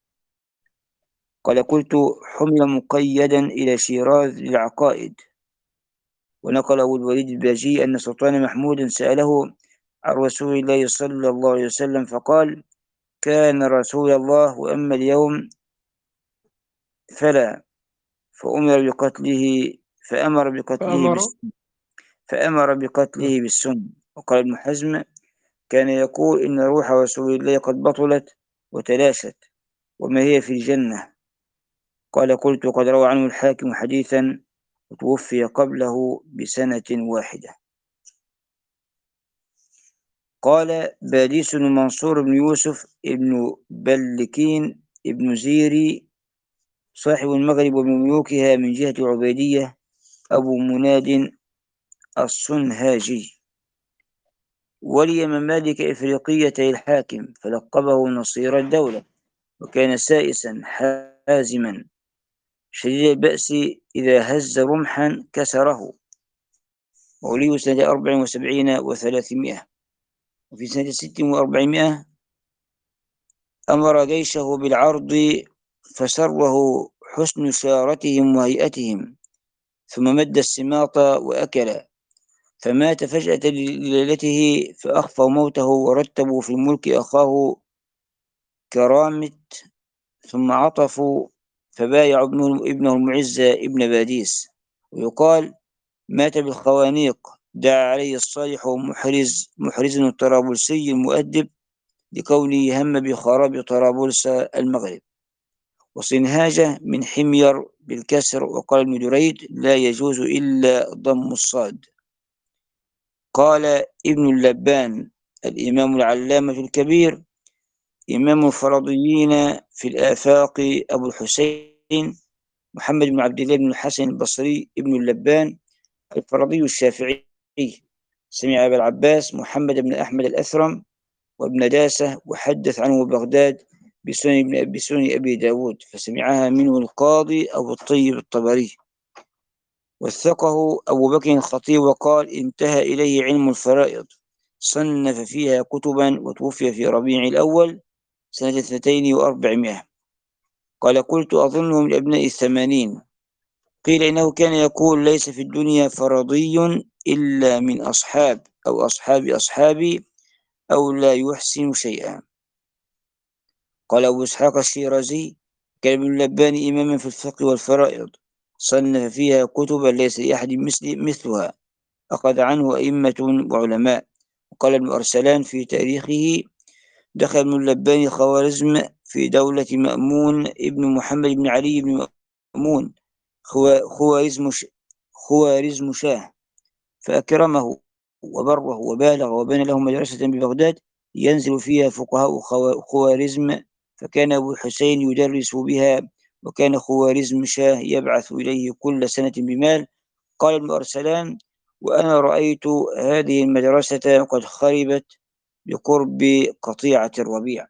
قال: قلت: حمل مقيدا إلى شيراز للعقائد. ونقل أبو الوليد الباجي أن سلطان محمود سأله عن رسول الله صلى الله عليه وسلم فقال: كان رسول الله وأما اليوم فلا، فأمر بقتله فأمر بقتله فأمر بالسن فأمر بقتله بالسن. وقال ابن حزم: كان يقول إن روح رسول الله قد بطلت وتلاشت، وما هي في الجنة. قال: قلت: قد روى عنه الحاكم حديثا وتوفي قبله بسنة واحدة. قال باديس بن منصور بن يوسف ابن بلكين ابن زيري صاحب المغرب ومملوكها من جهة عبيدية أبو مناد الصنهاجي، ولي ممالك إفريقية الحاكم، فلقبه نصير الدولة، وكان سائسا حازما شديد البأس، إذا هز رمحا كسره. وولي سنة أربع وسبعين وثلاثمائة. وفي سنة ست وأربعمائة أمر جيشه بالعرض فسره حسن شارتهم وهيئتهم، ثم مد السماط وأكل، فمات فجأة لليلته، فأخفوا موته ورتبوا في الملك أخاه كرامت، ثم عطفوا فبايعوا ابنه المعز ابن باديس. ويقال: مات بالخوانيق، دعا عليه الصالح محرز محرز الطرابلسي المؤدب لكونه هم بخراب طرابلس المغرب. وصنهاجة من حمير بالكسر. وقال ابن دريد: لا يجوز إلا ضم الصاد. قال ابن اللبان الإمام العلامة الكبير إمام الفرضيين في الآفاق أبو الحسين محمد بن عبد الله بن الحسن البصري ابن اللبان الفرضي الشافعي، سمع أبا العباس محمد بن أحمد الأثرم وابن داسة، وحدث عنه بغداد بسنن بسنن أبي داود، فسمعها منه القاضي أبو الطيب الطبري. وثقه أبو بكر الخطيب وقال: انتهى إليه علم الفرائض، صنف فيها كتبا، وتوفي في ربيع الأول سنة اثنتين وأربعمائة. قال: قلت: أظنه من أبناء الثمانين. قيل إنه كان يقول: ليس في الدنيا فرضي إلا من أصحاب أو أصحاب أصحابي، أو لا يحسن شيئا. قال أبو إسحاق الشيرازي: كان ابن اللبان إماما في الفقه والفرائض، صنف فيها كتبا ليس لأحد مثل مثلها، أخذ عنه أئمة وعلماء. وقال ابن أرسلان في تاريخه: دخل ابن اللبان خوارزم في دولة مأمون ابن محمد بن علي بن مأمون خوارزم خوارزم شاه، فأكرمه وبره وبالغ، وبنى له مدرسة ببغداد ينزل فيها فقهاء خوارزم، فكان أبو الحسين يدرس بها، وكان خوارزم شاه يبعث إليه كل سنة بمال. قال ابن أرسلان: وأنا رأيت هذه المدرسة قد خربت بقرب قطيعة الربيع.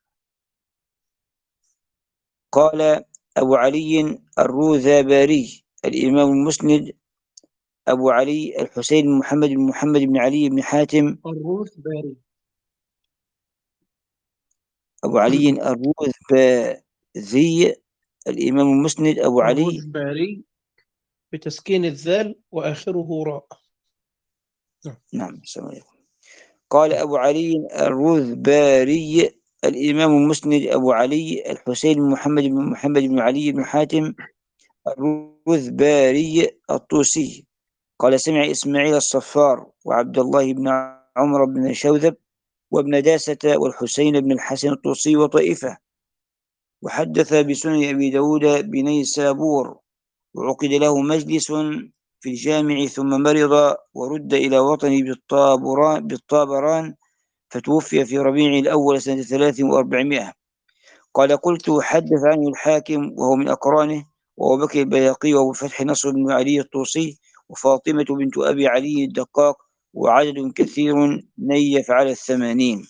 قال أبو علي الروذاباري الإمام المسند أبو علي الحسين بن محمد بن محمد بن علي بن حاتم الروس باري. أبو علي الروذباري الإمام المسند أبو علي. الروذباري بتسكين الذال وآخره راء. نعم السلام عليكم. قال أبو علي الروذباري الإمام المسند أبو علي الحسين بن محمد بن محمد بن علي بن حاتم الروذباري الطوسي. قال سمع إسماعيل الصفار وعبد الله بن عمر بن شوذب وابن داسة والحسين بن الحسن الطوسي وطائفة، وحدث بسنن أبي داود بنيسابور، وعقد له مجلس في الجامع ثم مرض ورد إلى وطنه بالطابران, بالطابران فتوفي في ربيع الأول سنة ثلاث وأربعمائة. قال قلت حدث عنه الحاكم وهو من أقرانه، وأبو بكر البيهقي وأبو الفتح نصر بن علي الطوسي وفاطمة بنت أبي علي الدقاق وعدد كثير نيف على الثمانين.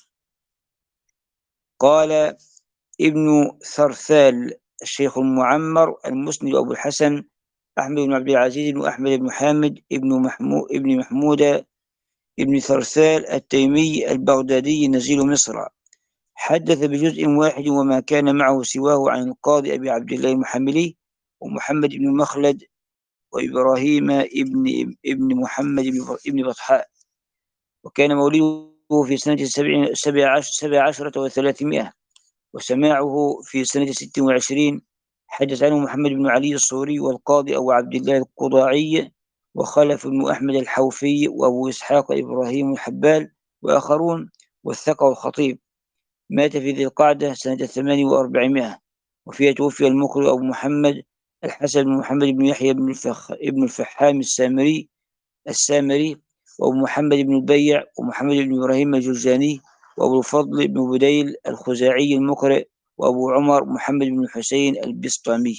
قال ابن ثرثال الشيخ المعمر المسند أبو الحسن أحمد بن عبد العزيز بن أحمد بن حامد ابن محمود ابن محمود ابن ثرثال التيمي البغدادي نزيل مصر، حدث بجزء واحد وما كان معه سواه عن القاضي أبي عبد الله المحملي ومحمد بن مخلد وإبراهيم ابن ابن محمد ابن بطحاء، وكان مولده في سنة سبع عشر سبع عشرة وثلاثمائة وسماعه في سنة ست وعشرين. حدث عنه محمد بن علي الصوري والقاضي أبو عبد الله القضاعي وخلف بن أحمد الحوفي وأبو إسحاق إبراهيم الحبال وآخرون، والثقة الخطيب. مات في ذي القعدة سنة ثمان وأربعمائة، وفيها توفي المقرئ أبو محمد الحسن بن محمد بن يحيى بن الفخ ابن الفحام السامري السامري وأبو محمد بن البيع ومحمد بن إبراهيم الجرجاني وأبو الفضل بن بديل الخزاعي المقرئ وأبو عمر محمد بن الحسين البسطامي.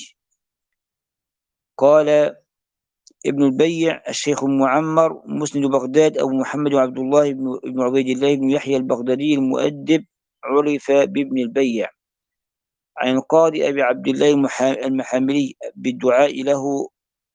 قال ابن البيع الشيخ المعمر مسند بغداد أبو محمد وعبد الله بن عبيد الله بن يحيى البغدادي المؤدب، عرف بابن البيع، عن القاضي أبي عبد الله المحاملي بالدعاء له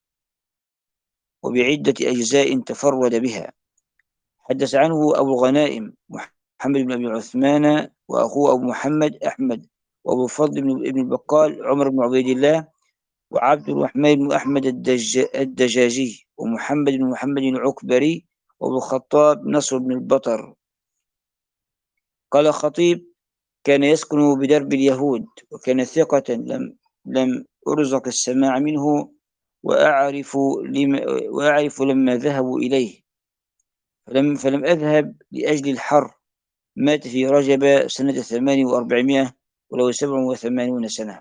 وبعدة أجزاء تفرد بها. حدث عنه أبو الغنائم محمد بن أبي عثمان وأخوه أبو محمد أحمد وأبو الفضل بن البقال عمر بن عبيد الله وعبد الرحمن بن أحمد الدج... الدجاجي ومحمد بن محمد العكبري وأبو الخطاب نصر بن البطر. قال الخطيب كان يسكن بدرب اليهود، وكان ثقة لم لم أرزق السماع منه، وأعرف لما وأعرف لما ذهبوا إليه، فلم فلم أذهب لأجل الحر. مات في رجب سنة ثمان وأربعمائة وله سبع وثمانون سنة.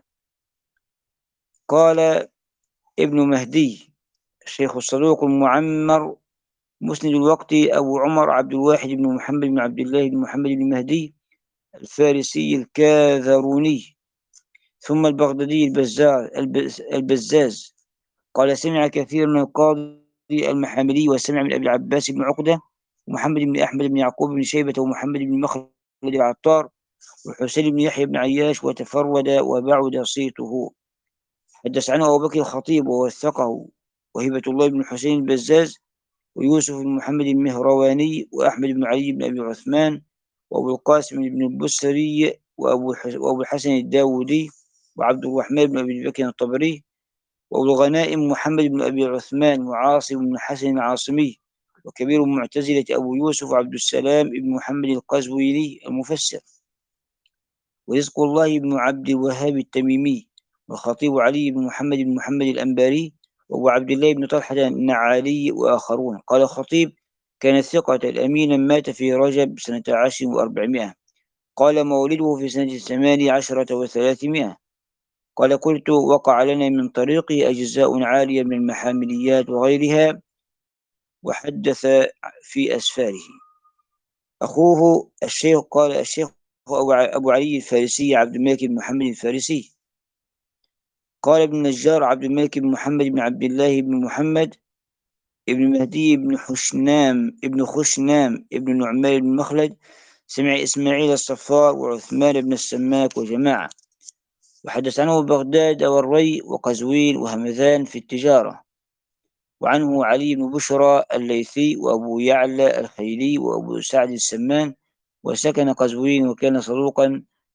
قال ابن مهدي الشيخ الصدوق المعمر مسند الوقت أبو عمر عبد الواحد بن محمد بن عبد الله بن محمد بن مهدي الفارسي الكاذروني، ثم البغدادي البزار البزاز. قال سمع كثير من القاضي المحاملي وسمع من أبي العباس بن عقدة ومحمد بن أحمد بن يعقوب بن شيبة ومحمد بن مخلد العطار والحسين بن يحيى بن عياش وتفرد وبعد صيته. حدث عنه أبو بكر الخطيب ووثقه وهبة الله بن حسين البزاز ويوسف بن محمد المهرواني وأحمد بن علي بن أبي عثمان وأبو القاسم بن البسري وأبو الحسن الداودي وعبد الرحمن بن أبي بكر الطبري وأبو الغنائم محمد بن أبي عثمان وعاصم بن حسن العاصمي وكبير المعتزلة أبو يوسف وعبد السلام بن محمد القزويني المفسر ورزق الله بن عبد الوهاب التميمي والخطيب علي بن محمد بن محمد الأنباري وأبو عبد الله بن طلحة النعالي وآخرون. قال الخطيب كان ثقة الأمين مات في رجب سنة عشر وأربعمائة. قال مولده في سنة ثمان عشرة وثلاثمائة. قال قلت وقع لنا من طريقه أجزاء عالية من المحامليات وغيرها، وحدث في أسفاره. أخوه الشيخ قال الشيخ أبو علي الفارسي عبد الملك بن محمد الفارسي. قال ابن النجار عبد الملك بن محمد بن عبد الله بن محمد ابن مهدي بن حشنام ابن خشنام ابن نعمان بن مخلد سمع إسماعيل الصفار وعثمان بن السماك وجماعة. وحدث عنه بغداد والري وقزوين وهمذان في التجارة. وعنه علي بن بشرى الليثي وأبو يعلى الخيلي وأبو سعد السمان، وسكن قزوين وكان صدوقا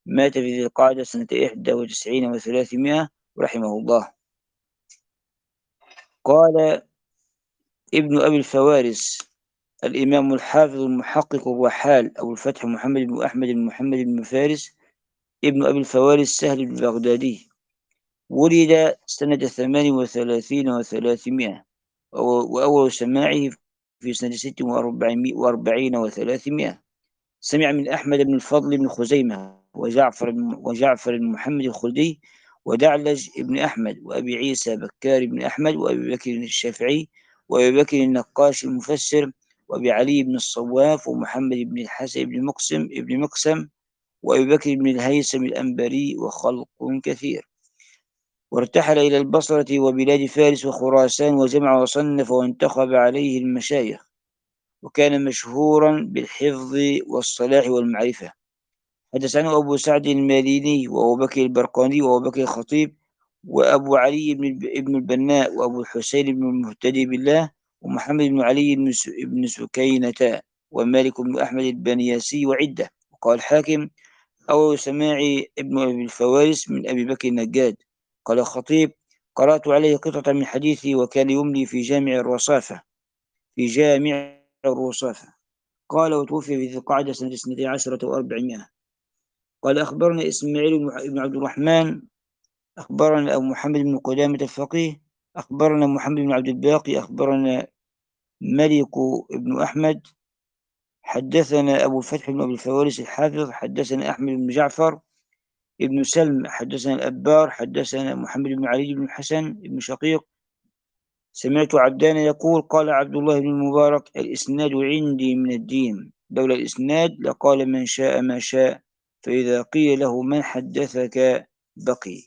مات في ذي القعدة سنة إحدى وتسعين وثلاثمائة رحمه الله. قال ابن أبي الفوارس الإمام الحافظ المحقق الرحال أبو الفتح محمد بن أحمد بن محمد بن فارس ابن أبي الفوارس سهل البغدادي، ولد سنة ثمان وثلاثين وثلاثمائة، وأول سماعه في سنة ست وأربعين وثلاثمائة. سمع من أحمد بن الفضل بن خزيمة وجعفر وجعفر بن محمد الخلدي ودعلج بن أحمد وأبي عيسى بكار بن أحمد وأبي بكر الشافعي وأبي بكر النقاش المفسر وأبي علي بن الصواف ومحمد بن الحسن بن مقسم بن مقسم وأبي بكر بن الهيثم الأنبري وخلق كثير. وارتحل إلى البصرة وبلاد فارس وخراسان وجمع وصنف وانتخب عليه المشايخ، وكان مشهورا بالحفظ والصلاح والمعرفة. حدث عنه أبو سعد الماليني وأبو بكر البرقاني وأبو بكر الخطيب وأبو علي بن البناء وأبو الحسين بن المهتدي بالله ومحمد بن علي بن سكينة ومالك بن أحمد البنياسي وعدة. وقال الحاكم أول سماع ابن أبي الفوارس من أبي بكر النجاد. قال الخطيب قرأت عليه قطعة من حديثي وكان يملي في جامع الرصافة في جامع الرصافة. قال وتوفي في ذي القعدة سنة اثنتي عشرة وأربعمائة. قال أخبرنا إسماعيل بن عبد الرحمن أخبرنا أبو محمد بن قدامة الفقيه أخبرنا محمد بن عبد الباقي أخبرنا ملك بن أحمد حدثنا أبو الفتح بن أبي الفوارس الحافظ حدثنا أحمد بن جعفر ابن سلم حدثنا الأبار حدثنا محمد بن علي بن الحسن بن شقيق سمعت عبدان يقول قال عبد الله بن المبارك الإسناد عندي من الدين، لولا الإسناد لقال من شاء ما شاء، فإذا قيل له من حدثك بقي.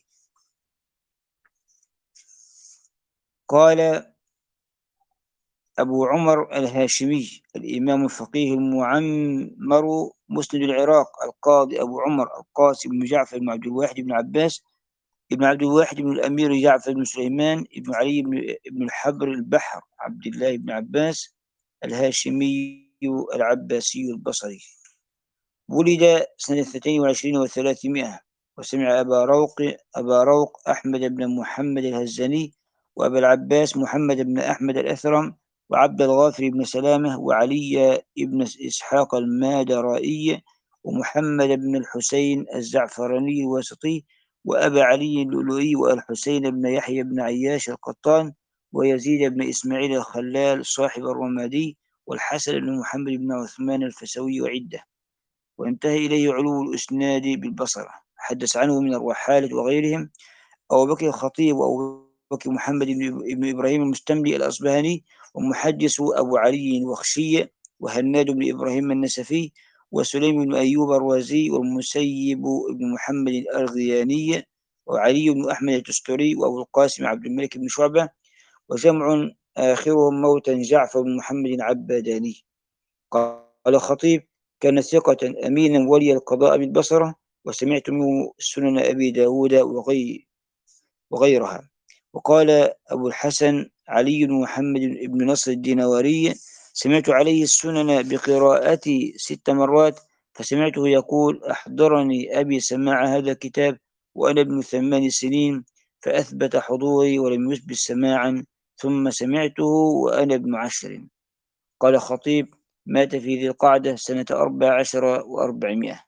قال أبو عمر الهاشمي الإمام الفقيه المعمر مسند العراق القاضي أبو عمر القاسم بن جعفر بن عبد الواحد بن عباس ابن عبد الواحد بن الأمير جعفر بن سليمان ابن علي بن الحبر البحر عبد الله بن عباس الهاشمي العباسي البصري، ولد سنة اثنتين وعشرين وثلاثمائة. وسمع أبا روق أبا روق أحمد بن محمد الهزني وأبا العباس محمد بن أحمد الأثرم وعبد الغافر بن سلامة وعلي بن إسحاق المادرائي ومحمد بن الحسين الزعفراني الواسطي وأبا علي اللؤلؤي والحسين بن يحيى بن عياش القطان ويزيد بن إسماعيل الخلال صاحب الرمادي والحسن بن محمد بن عثمان الفسوي وعدة. وانتهى إليه علو الإسناد بالبصرة. حدث عنه من الرحالة وغيرهم أبو بكر الخطيب وأبو بكر محمد بن إبراهيم المستملي الأصبهاني ومحدث أبو علي الوخشي وهناد بن إبراهيم النسفي وسليم بن أيوب الروازي والمسيب بن محمد الأرغياني وعلي بن أحمد التستري وأبو القاسم عبد الملك بن شعبة وجمع آخرهم موتا جعفر بن محمد العباداني. قال الخطيب كان ثقة أمينا ولي القضاء بالبصرة، وسمعت منه سنن أبي داود وغي وغيرها. وقال أبو الحسن علي بن محمد بن نصر الدينواري سمعت عليه السنن بقراءتي ست مرات، فسمعته يقول أحضرني أبي سماع هذا الكتاب وأنا ابن ثمان سنين فأثبت حضوري ولم يثبت سماعا، ثم سمعته وأنا ابن عشر. قال الخطيب مات في ذي القعدة سنة أربع عشر وأربعمائة.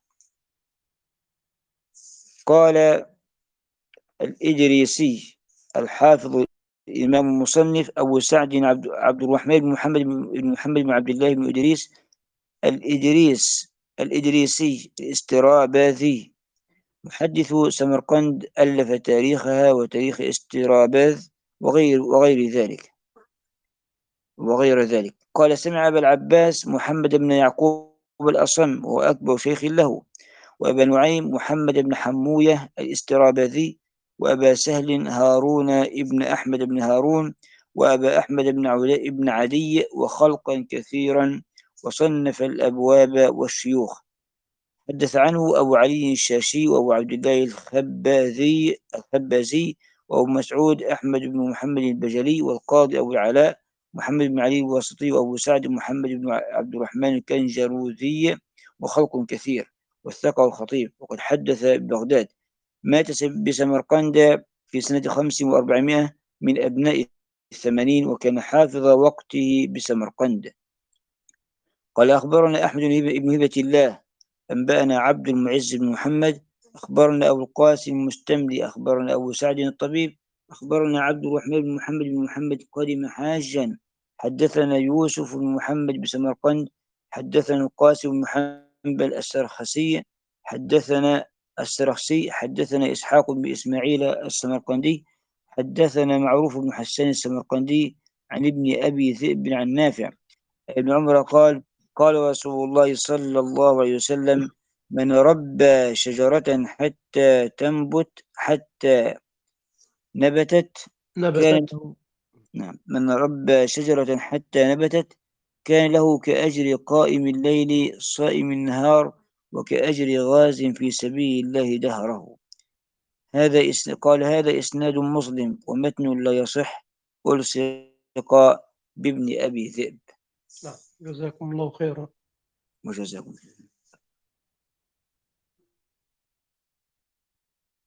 قال الإدريسي الحافظ الإمام المصنف أبو سعد عبد, عبد الرحمن بن محمد بن محمد بن عبد الله بن إدريس الإدريس الإدريسي الاستراباذي محدث سمرقند ألف تاريخها وتاريخ استراباذ وغير وغير ذلك وغير ذلك. قال سمع أبا العباس محمد بن يعقوب الأصم وهو أكبر شيخ له، وأبا نعيم محمد بن حموية الاستراباذي، وأبا سهل هارون ابن أحمد بن هارون، وأبا أحمد بن علاء بن عدي وخلقا كثيرا، وصنف الأبواب والشيوخ. حدث عنه أبو علي الشاشي وأبو عبد الله الخبازي الخبازي وأبو مسعود أحمد بن محمد البجلي والقاضي أبو العلاء محمد بن علي الواسطي وأبو سعد محمد بن عبد الرحمن الكنجروذي وخلق كثير. وثقه الخطيب، وقد حدث ببغداد. مات بسمرقند في سنة خمس وأربعمائة من أبناء الثمانين، وكان حافظ وقته بسمرقند. قال أخبرنا أحمد بن هبة الله أنبأنا عبد المعز بن محمد أخبرنا أبو القاسم المستملي أخبرنا أبو سعد الطبيب أخبرنا عبد الرحمن بن محمد بن محمد قدم حاجا. حدثنا يوسف بن محمد بسمرقند حدثنا القاسم بن محمد السرخسي حدثنا السرخسي حدثنا إسحاق بن إسماعيل السمرقندي حدثنا معروف بن حسان السمرقندي عن ابن أبي ذئب عن نافع ابن عمر قال قال رسول الله صلى الله عليه وسلم: من ربى شجرة حتى تنبت حتى نبتت كان نبتت. له نعم من ربى شجرة حتى نبتت كان له كأجر قائم الليل صائم النهار وكأجر غاز في سبيل الله دهره. هذا إس... قال هذا إسناد مسلم ومتن لا يصح، ألصق بابن أبي ذئب. نعم، جزاكم الله خيرا. وجزاكم